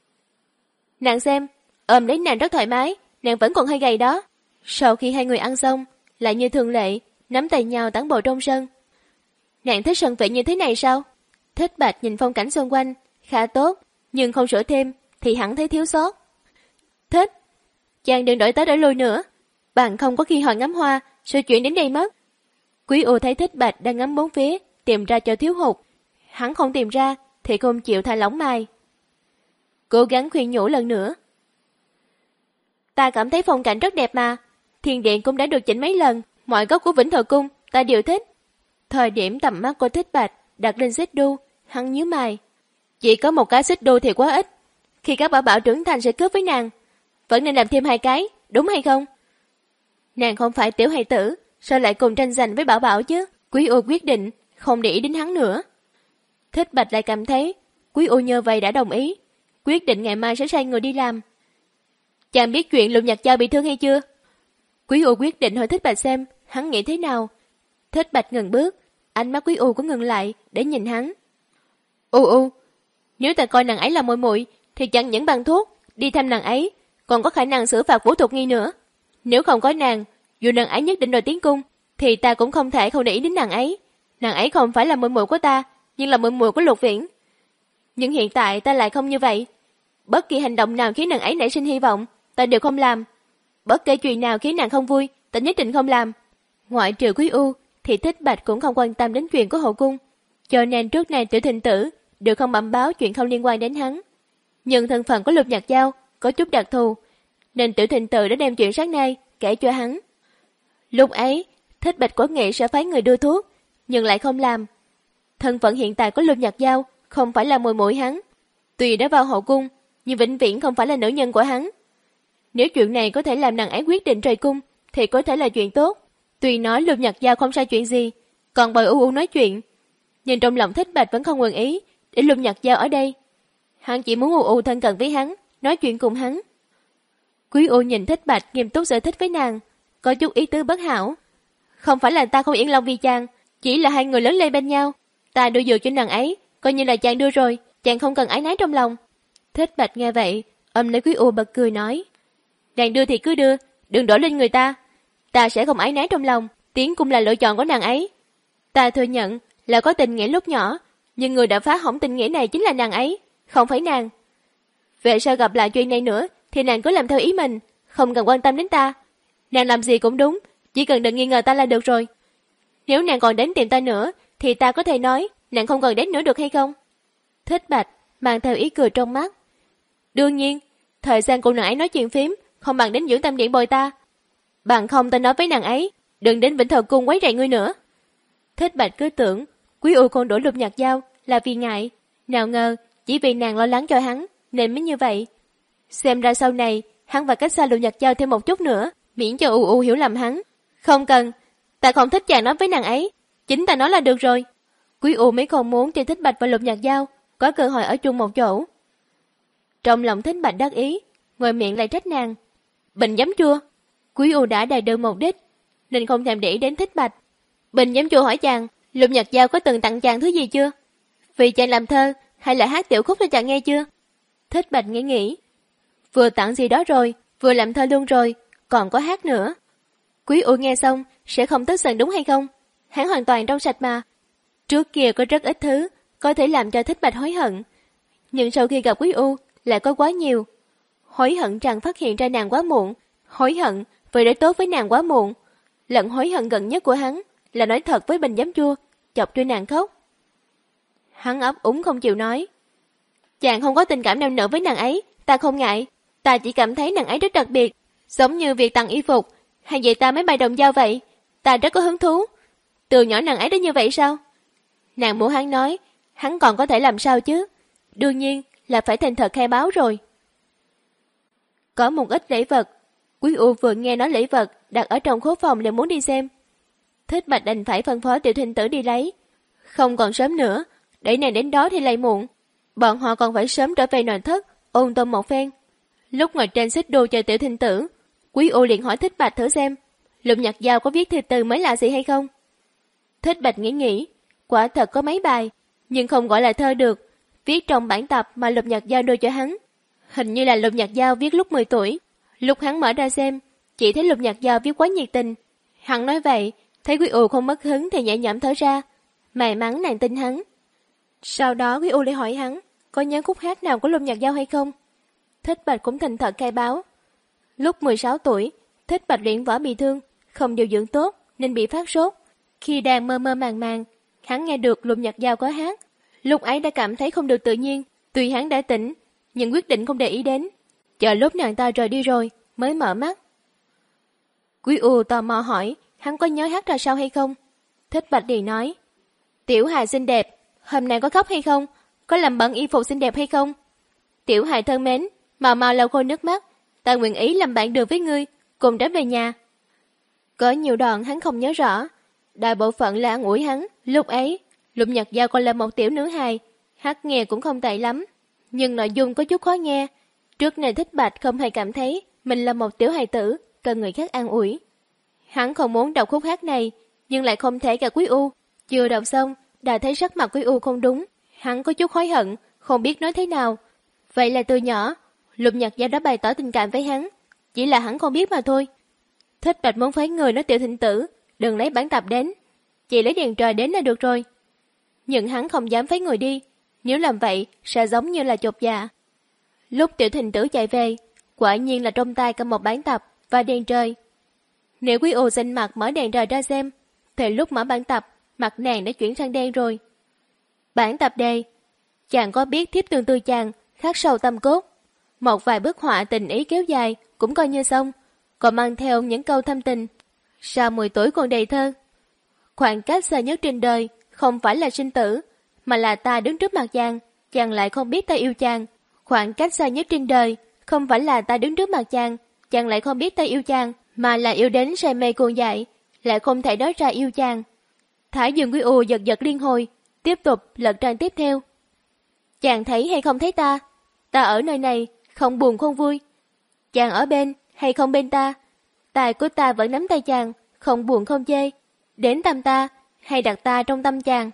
Nàng xem, ôm lấy nàng rất thoải mái, nàng vẫn còn hơi gầy đó. Sau khi hai người ăn xong, lại như thường lệ, nắm tay nhau tản bộ trong sân. Nàng thích sân vị như thế này sao? Thích Bạch nhìn phong cảnh xung quanh, khá tốt, nhưng không sửa thêm thì hẳn thấy thiếu sót. Thích, chàng đừng đổi tới đổi lui nữa, bạn không có khi hồi ngắm hoa, sự chuyện đến đây mất. Quý U thấy Thích Bạch đang ngắm bốn phía, tìm ra cho thiếu hụt. Hắn không tìm ra thì không chịu thả lỏng mai. Cố gắng khuyên nhủ lần nữa. Ta cảm thấy phong cảnh rất đẹp mà, thiền điện cũng đã được chỉnh mấy lần, mọi góc của Vĩnh Thọ Cung ta đều thích. Thời điểm tầm mắt của Thích Bạch đặt lên xích đu, hắn nhíu mày. Chỉ có một cái xích đu thì quá ít, khi các bảo bảo trưởng thành sẽ cướp với nàng, vẫn nên làm thêm hai cái, đúng hay không? Nàng không phải tiểu hài tử, sao lại cùng tranh giành với bảo bảo chứ? Quý U quyết định không để ý đến hắn nữa. Thích Bạch lại cảm thấy Quý U nhờ vậy đã đồng ý, quyết định ngày mai sẽ sai người đi làm. Chàng biết chuyện Lục Nhật Giao bị thương hay chưa? Quý U quyết định hỏi Thích Bạch xem hắn nghĩ thế nào. Thích Bạch ngừng bước, ánh mắt Quý U cũng ngừng lại để nhìn hắn. U U, nếu ta coi nàng ấy là muội muội thì chẳng những bằng thuốc đi thăm nàng ấy, còn có khả năng xử phạt vũ thuật nghi nữa. Nếu không có nàng, dù nàng ấy nhất định đòi tiến cung, thì ta cũng không thể không để ý đến nàng ấy. Nàng ấy không phải là muội muội của ta, nhưng là muội muội của Lục Viễn. Nhưng hiện tại ta lại không như vậy. Bất kỳ hành động nào khiến nàng ấy nảy sinh hy vọng, ta đều không làm. Bất kể chuyện nào khiến nàng không vui, ta nhất định không làm. Ngoại trừ Quý U, thì Thích Bạch cũng không quan tâm đến chuyện của hậu cung, cho nên trước nay Tiểu Thịnh Tử đều không bẩm báo chuyện không liên quan đến hắn. Nhưng thân phận của Lục Nhật Giao có chút đặc thù, nên Tiểu Thịnh Tử đã đem chuyện sáng nay kể cho hắn. Lúc ấy, Thích Bạch có nghĩ sẽ phái người đưa thuốc, nhưng lại không làm. Thân phận hiện tại của Lục Nhật Giao không phải là muội muội hắn, tuy đã vào hậu cung, nhưng vĩnh viễn không phải là nữ nhân của hắn. Nếu chuyện này có thể làm nàng ấy quyết định rời cung, thì có thể là chuyện tốt. Tuy nói Lục Nhật Giao không sai chuyện gì, còn bồi U U nói chuyện, nhưng trong lòng Thích Bạch vẫn không nguyện ý để Lục Nhật Giao ở đây. Hắn chỉ muốn U U thân cận với hắn, nói chuyện cùng hắn. Quý U nhìn Thích Bạch nghiêm túc giải thích với nàng, có chút ý tứ bất hảo. Không phải là ta không yên lòng vì chàng, chỉ là hai người lớn lên bên nhau. Ta đưa dược cho nàng ấy, coi như là chàng đưa rồi, chàng không cần áy náy trong lòng. Thích Bạch nghe vậy, ôm lấy Quý U bật cười nói, nàng đưa thì cứ đưa, đừng đổ lên người ta. Ta sẽ không áy náy trong lòng, tiến cung là lựa chọn của nàng ấy. Ta thừa nhận là có tình nghĩa lúc nhỏ, nhưng người đã phá hỏng tình nghĩa này chính là nàng ấy, không phải nàng. Về sau gặp lại chuyện này nữa, thì nàng cứ làm theo ý mình, không cần quan tâm đến ta. Nàng làm gì cũng đúng, chỉ cần đừng nghi ngờ ta là được rồi. Nếu nàng còn đến tìm ta nữa, thì ta có thể nói nàng không cần đến nữa được hay không? Thích Bạch mang theo ý cười trong mắt. Đương nhiên, thời gian cùng nàng ấy nói chuyện phím không bằng đến dưỡng tâm điện bồi ta. Bằng không ta nói với nàng ấy, đừng đến Vĩnh Thọ Cung quấy rầy ngươi nữa. Thích Bạch cứ tưởng Quý U còn đổ Lục Nhật Giao là vì ngại, nào ngờ chỉ vì nàng lo lắng cho hắn nên mới như vậy. Xem ra sau này hắn phải cách xa Lục Nhật Giao thêm một chút nữa, miễn cho U U hiểu lầm hắn. Không cần, ta không thích chàng nói với nàng ấy, chính ta nói là được rồi. Quý U mấy không muốn cho Thích Bạch và Lục Nhật Giao có cơ hội ở chung một chỗ. Trong lòng Thích Bạch đắc ý, ngoài miệng lại trách nàng. Bình giấm chua, Quý U đã đạt được mục đích, nên không thèm để ý đến Thích Bạch. Bình giấm chua hỏi chàng, Lục Nhật Giao có từng tặng chàng thứ gì chưa? Vì chàng làm thơ, hay là hát tiểu khúc cho chàng nghe chưa? Thích Bạch nghĩ nghĩ. Vừa tặng gì đó rồi, vừa làm thơ luôn rồi, còn có hát nữa. Quý U nghe xong, sẽ không tức giận đúng hay không? Hắn hoàn toàn trong sạch mà. Trước kia có rất ít thứ, có thể làm cho Thích Bạch hối hận. Nhưng sau khi gặp Quý U, lại có quá nhiều. Hối hận rằng phát hiện ra nàng quá muộn, hối hận vì đã tốt với nàng quá muộn. Lần hối hận gần nhất của hắn là nói thật với Bình giấm chua, chọc cho nàng khóc. Hắn ấp úng không chịu nói. Chàng không có tình cảm nam nữ với nàng ấy, ta không ngại. Ta chỉ cảm thấy nàng ấy rất đặc biệt, giống như việc tặng y phục, hay dạy ta mấy bài đồng dao vậy. Ta rất có hứng thú. Từ nhỏ nàng ấy đã như vậy sao? Nàng muốn hắn nói, hắn còn có thể làm sao chứ? Đương nhiên là phải thành thật khai báo rồi. Có một ít lễ vật. Quý U vừa nghe nói lễ vật đặt ở trong khố phòng liền muốn đi xem. Thích Bạch đành phải phân phó Tiểu Thinh Tử đi lấy. Không còn sớm nữa, để nàng đến đó thì lại muộn. Bọn họ còn phải sớm trở về nội thất, ôn tôm một phen. Lúc ngồi trên xích đu chờ Tiểu Thinh Tử, Quý U liền hỏi Thích Bạch thử xem, Lục Nhật Giao có viết thư từ mới lạ gì hay không? Thích Bạch nghĩ nghĩ, quả thật có mấy bài, nhưng không gọi là thơ được, viết trong bản tập mà Lục Nhật Giao đưa cho hắn. Hình như là Lục Nhật Giao viết lúc mười tuổi. Lúc hắn mở ra xem, chỉ thấy Lục Nhật Giao viết quá nhiệt tình. Hắn nói vậy, thấy Quý U không mất hứng thì nhẹ nhõm thở ra. May mắn nàng tin hắn. Sau đó Quý U lại hỏi hắn, có nhớ khúc hát nào của Lục Nhật Giao hay không? Thích Bạch cũng thành thật khai báo. Lúc mười sáu tuổi, Thích Bạch luyện võ bị thương, không điều dưỡng tốt nên bị phát sốt. Khi đang mơ mơ màng màng, hắn nghe được Lục Nhật Giao có hát. Lúc ấy đã cảm thấy không được tự nhiên, tuy hắn đã tỉnh, nhưng quyết định không để ý đến. Chờ lúc nàng ta rời đi rồi, mới mở mắt. Quý U tò mò hỏi, hắn có nhớ hát ra sao hay không? Thích Bạch liền nói, Tiểu hài xinh đẹp, hôm nay có khóc hay không? Có làm bận y phục xinh đẹp hay không? Tiểu hài thân mến, mau mau lau khô nước mắt, ta nguyện ý làm bạn đường với ngươi, cùng trở về nhà. Có nhiều đoạn hắn không nhớ rõ, đại bộ phận là an ủi hắn. Lúc ấy, Lục Nhật Giao còn là một tiểu nữ hài, hát nghe cũng không tệ lắm, nhưng nội dung có chút khó nghe. Trước này Thích Bạch không hề cảm thấy mình là một tiểu hài tử, cần người khác an ủi. Hắn không muốn đọc khúc hát này, nhưng lại không thể cả Quý U. Chưa đọc xong, đã thấy sắc mặt Quý U không đúng. Hắn có chút hối hận, không biết nói thế nào. Vậy là từ nhỏ, Lục Nhật Giao đã bày tỏ tình cảm với hắn, chỉ là hắn không biết mà thôi. Thích Bạch muốn phái người nói Tiểu Thinh Tử, đừng lấy bản tập đến, chỉ lấy đèn trời đến là được rồi. Nhưng hắn không dám phái người đi, nếu làm vậy sẽ giống như là chột dạ. Lúc Tiểu Thinh Tử chạy về, quả nhiên là trong tay cầm một bản tập và đèn trời. Nếu Quý U xinh mặt mở đèn trời ra xem, thì lúc mở bản tập, mặt nàng đã chuyển sang đen rồi. Bản tập đề, chàng có biết thiếp tương tư chàng, khắc sâu tâm cốt. Một vài bức họa tình ý kéo dài cũng coi như xong, còn mang theo những câu thâm tình. Sao mười tuổi còn đầy thơ? Khoảng cách xa nhất trên đời không phải là sinh tử, mà là ta đứng trước mặt chàng, chàng lại không biết ta yêu chàng. Khoảng cách xa nhất trên đời không phải là ta đứng trước mặt chàng, chàng lại không biết ta yêu chàng, mà là yêu đến say mê cuồng dại, lại không thể nói ra yêu chàng. Thái Dương Quý U giật giật liên hồi, tiếp tục lật trang tiếp theo. Chàng thấy hay không thấy ta? Ta ở nơi này, không buồn không vui. Chàng ở bên hay không bên ta? Tài của ta vẫn nắm tay chàng, không buồn không chê. Đến tâm ta, hay đặt ta trong tâm chàng.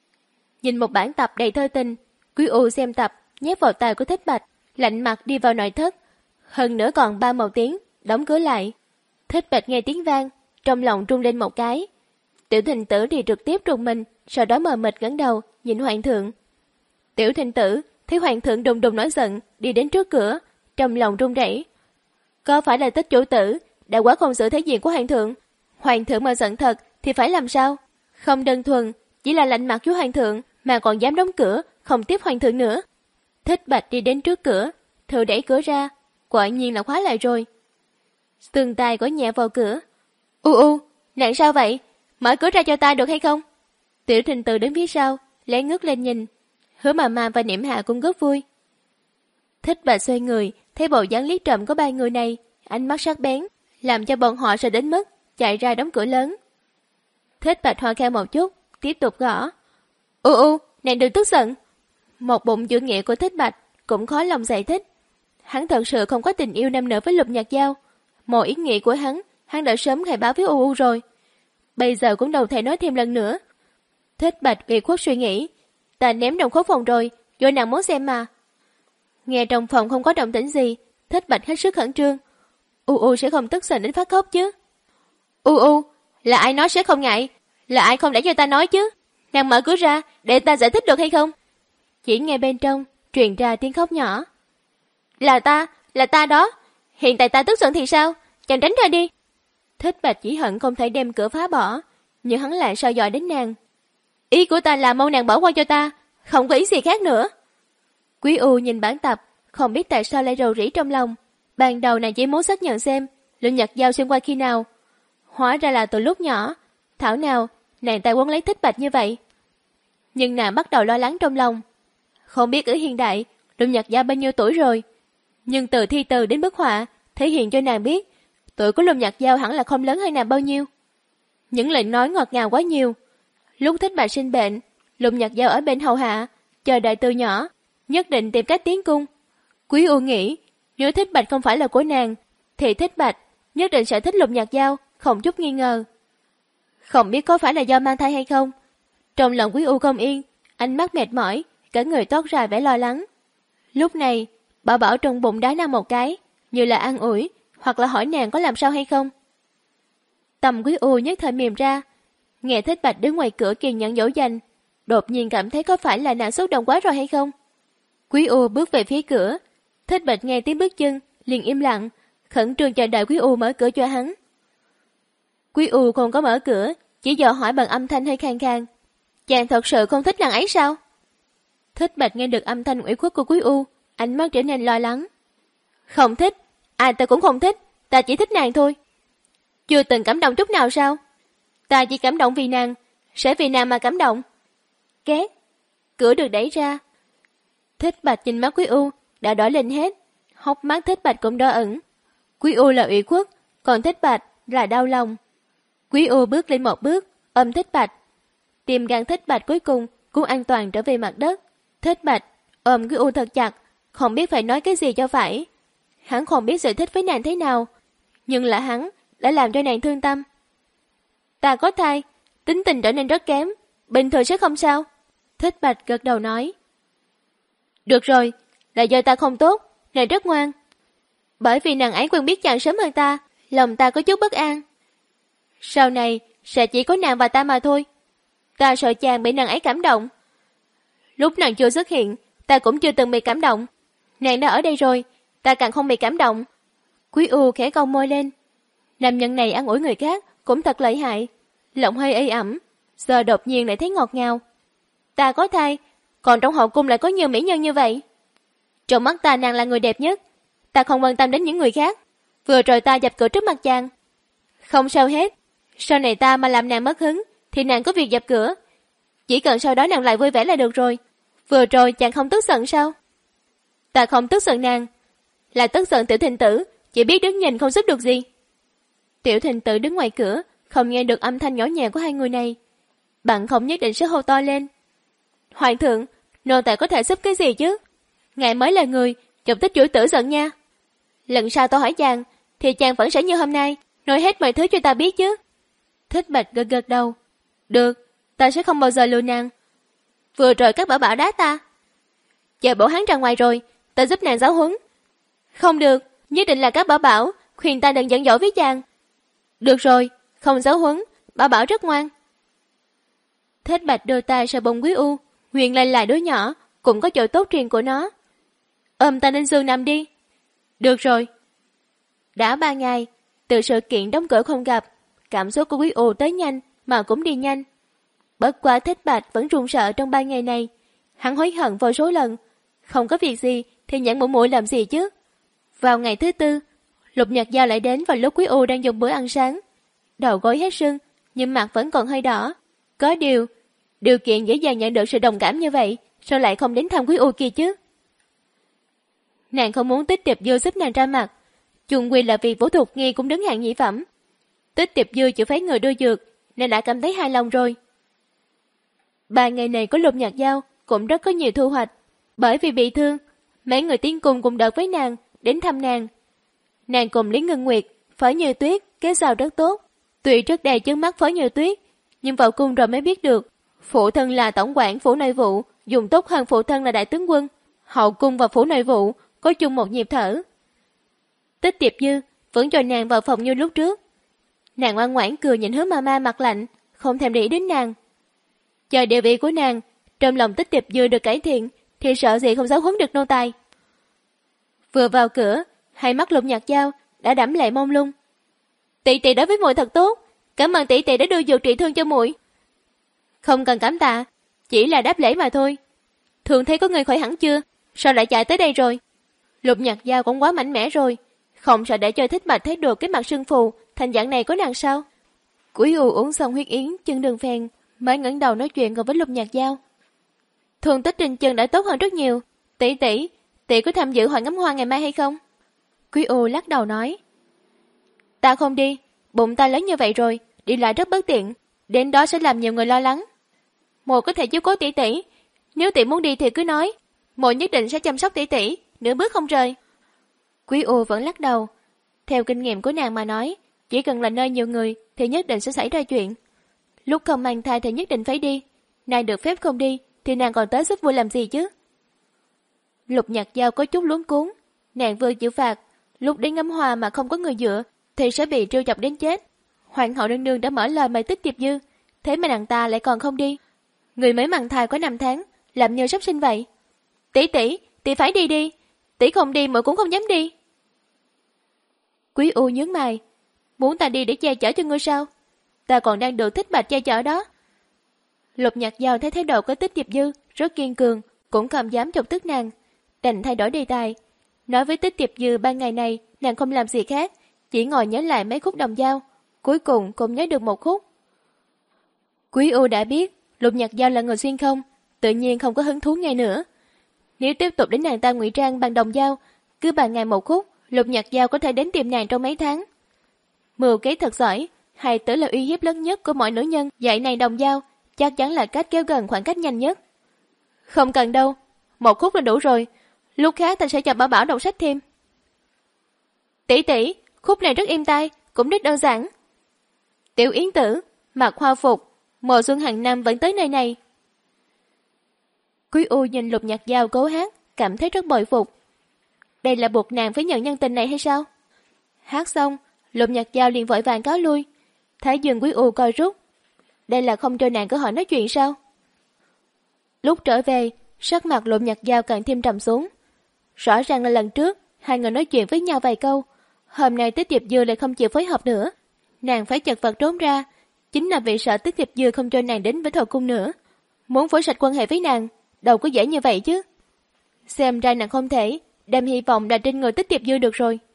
Nhìn một bản tập đầy thơ tình, Quý U xem tập, nhét vào tai của Thích Bạch, lạnh mặt đi vào nội thất. Hơn nữa còn ba một tiếng, đóng cửa lại. Thích Bạch nghe tiếng vang, trong lòng rung lên một cái. Tiểu Thinh Tử thì trực tiếp trùng mình, sau đó mờ mịt ngẩng đầu nhìn hoàng thượng. Tiểu Thinh Tử thấy hoàng thượng đùng đùng nổi giận, đi đến trước cửa, trong lòng run rẩy. Có phải là Tích chủ tử đã quá không xử thế diện của hoàng thượng? Hoàng thượng mà giận thật thì phải làm sao? Không đơn thuần chỉ là lạnh mặt với hoàng thượng, mà còn dám đóng cửa, không tiếp hoàng thượng nữa. Thích Bạch đi đến trước cửa, thử đẩy cửa ra, quả nhiên là khóa lại rồi. Sườn tay gõ nhẹ vào cửa. U u, nàng sao vậy? Mở cửa ra cho ta được hay không? Tiểu Thinh Tử đến phía sau, lén ngước lên nhìn. Hứa mà ma và Niệm Hạ cũng rất vui. Thích Bạch xoay người, thấy bộ dáng liếc trộm có ba người này, ánh mắt sắc bén, làm cho bọn họ sợ đến mức chạy ra đóng cửa lớn. Thích Bạch ho khan một chút, tiếp tục gõ. U u, nàng đừng tức giận. Một bụng chữ nghĩa của Thích Bạch cũng khó lòng giải thích. Hắn thật sự không có tình yêu nam nữ với Lục Nhạc Giao. Mọi ý nghĩa của hắn, hắn đã sớm khai báo với U U rồi. Bây giờ cũng đâu thể nói thêm lần nữa. Thích Bạch ủy khuất suy nghĩ. Ta ném đồng khối phòng rồi, vô nàng muốn xem mà. Nghe trong phòng không có động tĩnh gì, Thích Bạch hết sức khẩn trương. U U sẽ không tức giận đến phát khóc chứ? U U, là ai nói sẽ không ngại? Là ai không để cho ta nói chứ? Nàng mở cửa ra, để ta giải thích được hay không? Chỉ nghe bên trong, truyền ra tiếng khóc nhỏ. Là ta, là ta đó. Hiện tại ta tức giận thì sao? Chàng tránh ra đi. Thích Bạch chỉ hận không thể đem cửa phá bỏ, nhưng hắn lại soi dọi đến nàng. Ý của ta là mong nàng bỏ qua cho ta, không có ý gì khác nữa. Quý U nhìn bản tập, không biết tại sao lại rầu rĩ trong lòng. Ban đầu nàng chỉ muốn xác nhận xem Lục Nhạc Giao xuyên qua khi nào. Hóa ra là từ lúc nhỏ. Thảo nào nàng ta quấn lấy Thích Bạch như vậy. Nhưng nàng bắt đầu lo lắng trong lòng. Không biết ở hiện đại Lục Nhạc Giao bao nhiêu tuổi rồi, nhưng từ thi từ đến bức họa thể hiện cho nàng biết tuổi của Lục Nhạc Giao hẳn là không lớn hơn nàng bao nhiêu. Những lời nói ngọt ngào quá nhiều. Lúc Thích Bạch sinh bệnh, Lục Nhạc Giao ở bên hầu hạ chờ đợi từ nhỏ, nhất định tìm cách tiến cung. Quý U nghĩ nếu Thích Bạch không phải là của nàng thì Thích Bạch nhất định sẽ thích Lục Nhạc Giao, không chút nghi ngờ. Không biết có phải là do mang thai hay không, trong lòng Quý U không yên, ánh mắt mệt mỏi, cả người toát ra vẻ lo lắng. Lúc này Bảo Bảo trong bụng đá nàng một cái, như là an ủi hoặc là hỏi nàng có làm sao hay không. Tâm Quý U nhất thời mềm ra, nghe Thích Bạch đứng ngoài cửa kiên nhẫn dỗ dành, đột nhiên cảm thấy có phải là nàng xúc động quá rồi hay không. Quý U bước về phía cửa, Thích Bạch nghe tiếng bước chân liền im lặng, khẩn trương chờ đợi Quý U mở cửa cho hắn. Quý U không có mở cửa, chỉ dò hỏi bằng âm thanh hơi khàn khàn. Chàng thật sự không thích nàng ấy sao? Thích Bạch nghe được âm thanh ủy khuất của Quý U, ánh mắt trở nên lo lắng. Không thích, à ta cũng không thích, ta chỉ thích nàng thôi. Chưa từng cảm động chút nào sao? Ta chỉ cảm động vì nàng, sẽ vì nàng mà cảm động. Két, cửa được đẩy ra. Thích Bạch nhìn mắt Quý U đã đỏ lên hết, hốc mắt Thích Bạch cũng đỏ ửng. Quý U là ủy khuất, còn Thích Bạch là đau lòng. Quý U bước lên một bước, ôm Thích Bạch. Tim gan Thích Bạch cuối cùng cũng an toàn trở về mặt đất. Thích Bạch ôm Quý U thật chặt, không biết phải nói cái gì cho phải. Hắn không biết giải thích với nàng thế nào, nhưng là hắn đã làm cho nàng thương tâm. Ta có thai, tính tình trở nên rất kém, bình thường sẽ không sao. Thích Bạch gật đầu nói. Được rồi, là do ta không tốt, nàng rất ngoan. Bởi vì nàng ấy quen biết chàng sớm hơn ta, lòng ta có chút bất an. Sau này sẽ chỉ có nàng và ta mà thôi. Ta sợ chàng bị nàng ấy cảm động. Lúc nàng chưa xuất hiện, ta cũng chưa từng bị cảm động. Nàng đã ở đây rồi, ta càng không bị cảm động. Quý U khẽ cong môi lên. Nam nhân này ăn ủi người khác cũng thật lợi hại. Lòng hơi ê ẩm, giờ đột nhiên lại thấy ngọt ngào. Ta có thai, còn trong hậu cung lại có nhiều mỹ nhân như vậy. Trong mắt ta nàng là người đẹp nhất, ta không quan tâm đến những người khác. Vừa rồi ta dập cửa trước mặt chàng. Không sao hết, sau này ta mà làm nàng mất hứng thì nàng có việc dập cửa. Chỉ cần sau đó nàng lại vui vẻ là được rồi. Vừa rồi chàng không tức giận sao? Ta không tức giận nàng, là tức giận Tiểu Thịnh Tử, chỉ biết đứng nhìn không giúp được gì. Tiểu Thịnh Tử đứng ngoài cửa, không nghe được âm thanh nhỏ nhẹ của hai người này. Bạn không nhất định sẽ hô to lên. Hoàng thượng, nô tài có thể giúp cái gì chứ? Ngài mới là người, chọc tích chuỗi tử giận nha. Lần sau tôi hỏi chàng, thì chàng vẫn sẽ như hôm nay, nói hết mọi thứ cho ta biết chứ. Thích Bạch gật gật đầu. Được, ta sẽ không bao giờ lừa nàng. Vừa rồi các bảo bảo đá ta. Chờ bổ hắn ra ngoài rồi, ta giúp nàng giáo huấn. Không được, nhất định là các bảo bảo khuyên ta đừng giận dỗi với chàng. Được rồi, không giáo huấn, bảo bảo rất ngoan. Thích Bạch đưa tay sờ bông Quý U, huyền lên lại đứa nhỏ, cũng có chỗ tốt riêng của nó. Ôm ta lên giường nằm đi. Được rồi. Đã ba ngày, từ sự kiện đóng cửa không gặp, cảm xúc của Quý U tới nhanh mà cũng đi nhanh. Bất quá Thích Bạch vẫn run sợ trong ba ngày này. Hắn hối hận vô số lần. Không có việc gì thì nhẫn mũi mũi làm gì chứ. Vào ngày thứ tư, Lục Nhạc Giao lại đến vào lúc Quý U đang dùng bữa ăn sáng. Đầu gối hết sưng, nhưng mặt vẫn còn hơi đỏ. Có điều, điều kiện dễ dàng nhận được sự đồng cảm như vậy, sao lại không đến thăm Quý U kia chứ? Nàng không muốn Tích Tiệp Dư giúp nàng ra mặt. Chung quy là vì Vũ Thục Nghi cũng đứng hạng nhị phẩm. Tích Tiệp Dư chịu phái người đưa dược, nên đã cảm thấy hài lòng rồi. Ba ngày này có Lục Nhạc Giao cũng rất có nhiều thu hoạch. Bởi vì bị thương, mấy người tiến cung cùng đợt với nàng, đến thăm nàng. Nàng cùng Lý Ngân Nguyệt, Phó Như Tuyết, kết giao rất tốt. Tuy trước đây trước mắt Phó Như Tuyết, nhưng vào cung rồi mới biết được, phụ thân là tổng quản phủ nội vụ, dùng tốt hơn phụ thân là đại tướng quân. Hậu cung và phủ nội vụ có chung một nhịp thở. Tích Tiệp Dư vẫn cho nàng vào phòng như lúc trước. Nàng ngoan ngoãn cười nhìn Hứa Mama mặt lạnh, không thèm để ý đến nàng. Chờ địa vị của nàng trong lòng Tích Tiệp Dư được cải thiện, thì sợ gì không giáo huấn được nô tài. Vừa vào cửa, hai mắt Lục Nhạc Dao đã đẫm lệ mông lung. Tỷ tỷ đối với muội thật tốt, cảm ơn tỷ tỷ đã đưa dược trị thương cho muội. Không cần cảm tạ, chỉ là đáp lễ mà thôi. Thường thấy có người khỏi hẳn chưa, sao lại chạy tới đây rồi? Lục Nhạc Dao cũng quá mạnh mẽ rồi, không sợ để cho Thích Bạch thấy được cái mặt sưng phù thành dạng này của nàng sao? Cúi U uống xong huyết yến chân đường phèn, mới ngẩng đầu nói chuyện cùng với Lục Nhạc Dao. Thương tích trên chân đã tốt hơn rất nhiều. Tỷ tỷ, tỷ có tham dự hội ngắm hoa ngày mai hay không? Quý U lắc đầu nói. Ta không đi, bụng ta lớn như vậy rồi, đi lại rất bất tiện, đến đó sẽ làm nhiều người lo lắng. Mộ có thể chiếu cố tỷ tỷ, nếu tỷ muốn đi thì cứ nói, mộ nhất định sẽ chăm sóc tỷ tỷ, nửa bước không rời. Quý U vẫn lắc đầu. Theo kinh nghiệm của nàng mà nói, chỉ cần là nơi nhiều người thì nhất định sẽ xảy ra chuyện. Lúc không mang thai thì nhất định phải đi, nàng được phép không đi thì nàng còn tới giúp vui làm gì chứ? Lục Nhạc Dao có chút luống cuống, nàng vừa chịu phạt, lúc đến ngắm hoa mà không có người dựa thì sẽ bị trêu chọc đến chết. Hoàng hậu nương nương đã mở lời mời Tích Tiệp Dư, thế mà nàng ta lại còn không đi. Người mới mang thai có năm tháng, làm như sắp sinh vậy. Tỷ tỷ, tỷ phải đi đi, tỷ không đi muội cũng không dám đi. Quý U nhướng mày, muốn ta đi để che chở cho ngươi sao? Ta còn đang được Thích Bạch che chở đó. Lục Nhạc Dao thấy thái độ của Tích Tiệp Dư rất kiên cường, cũng không dám chọc tức nàng, đành thay đổi đề tài, nói với Tích Tiệp Dư ban ngày này nàng không làm gì khác, chỉ ngồi nhớ lại mấy khúc đồng dao, cuối cùng cũng nhớ được một khúc. Quý U đã biết Lục Nhạc Dao là người xuyên không, tự nhiên không có hứng thú nghe nữa. Nếu tiếp tục đến nàng ta ngụy trang bằng đồng dao, cứ bàn ngày một khúc, Lục Nhạc Dao có thể đến tìm nàng trong mấy tháng. Mưu kế thật giỏi, hay tử là uy hiếp lớn nhất của mọi nữ nhân, dạy này đồng dao chắc chắn là cách kéo gần khoảng cách nhanh nhất. Không cần đâu, một khúc là đủ rồi, lúc khác ta sẽ cho Bảo Bảo đọc sách thêm. Tỷ tỷ, khúc này rất êm tai, cũng rất đơn giản. Tiểu Yến Tử, mặc hoa phục, mùa xuân hàng năm vẫn tới nơi này. Quý U nhìn Lục Nhạc Dao cố hát, cảm thấy rất bội phục. Đây là buộc nàng phải nhận nhân tình này hay sao? Hát xong, Lục Nhạc Dao liền vội vàng cáo lui. Thái dương Quý U coi rút. Đây là không cho nàng cơ hội nói chuyện sao? Lúc trở về, sắc mặt Lục Nhạc Dao càng thêm trầm xuống. Rõ ràng là lần trước hai người nói chuyện với nhau vài câu, hôm nay Tích Tiệp Dư lại không chịu phối hợp nữa. Nàng phải chật vật trốn ra, chính là vì sợ Tích Tiệp Dư không cho nàng đến với Thọ Cung nữa. Muốn phối sạch quan hệ với nàng, đâu có dễ như vậy chứ. Xem ra nàng không thể đem hy vọng đặt trên người Tích Tiệp Dư được rồi.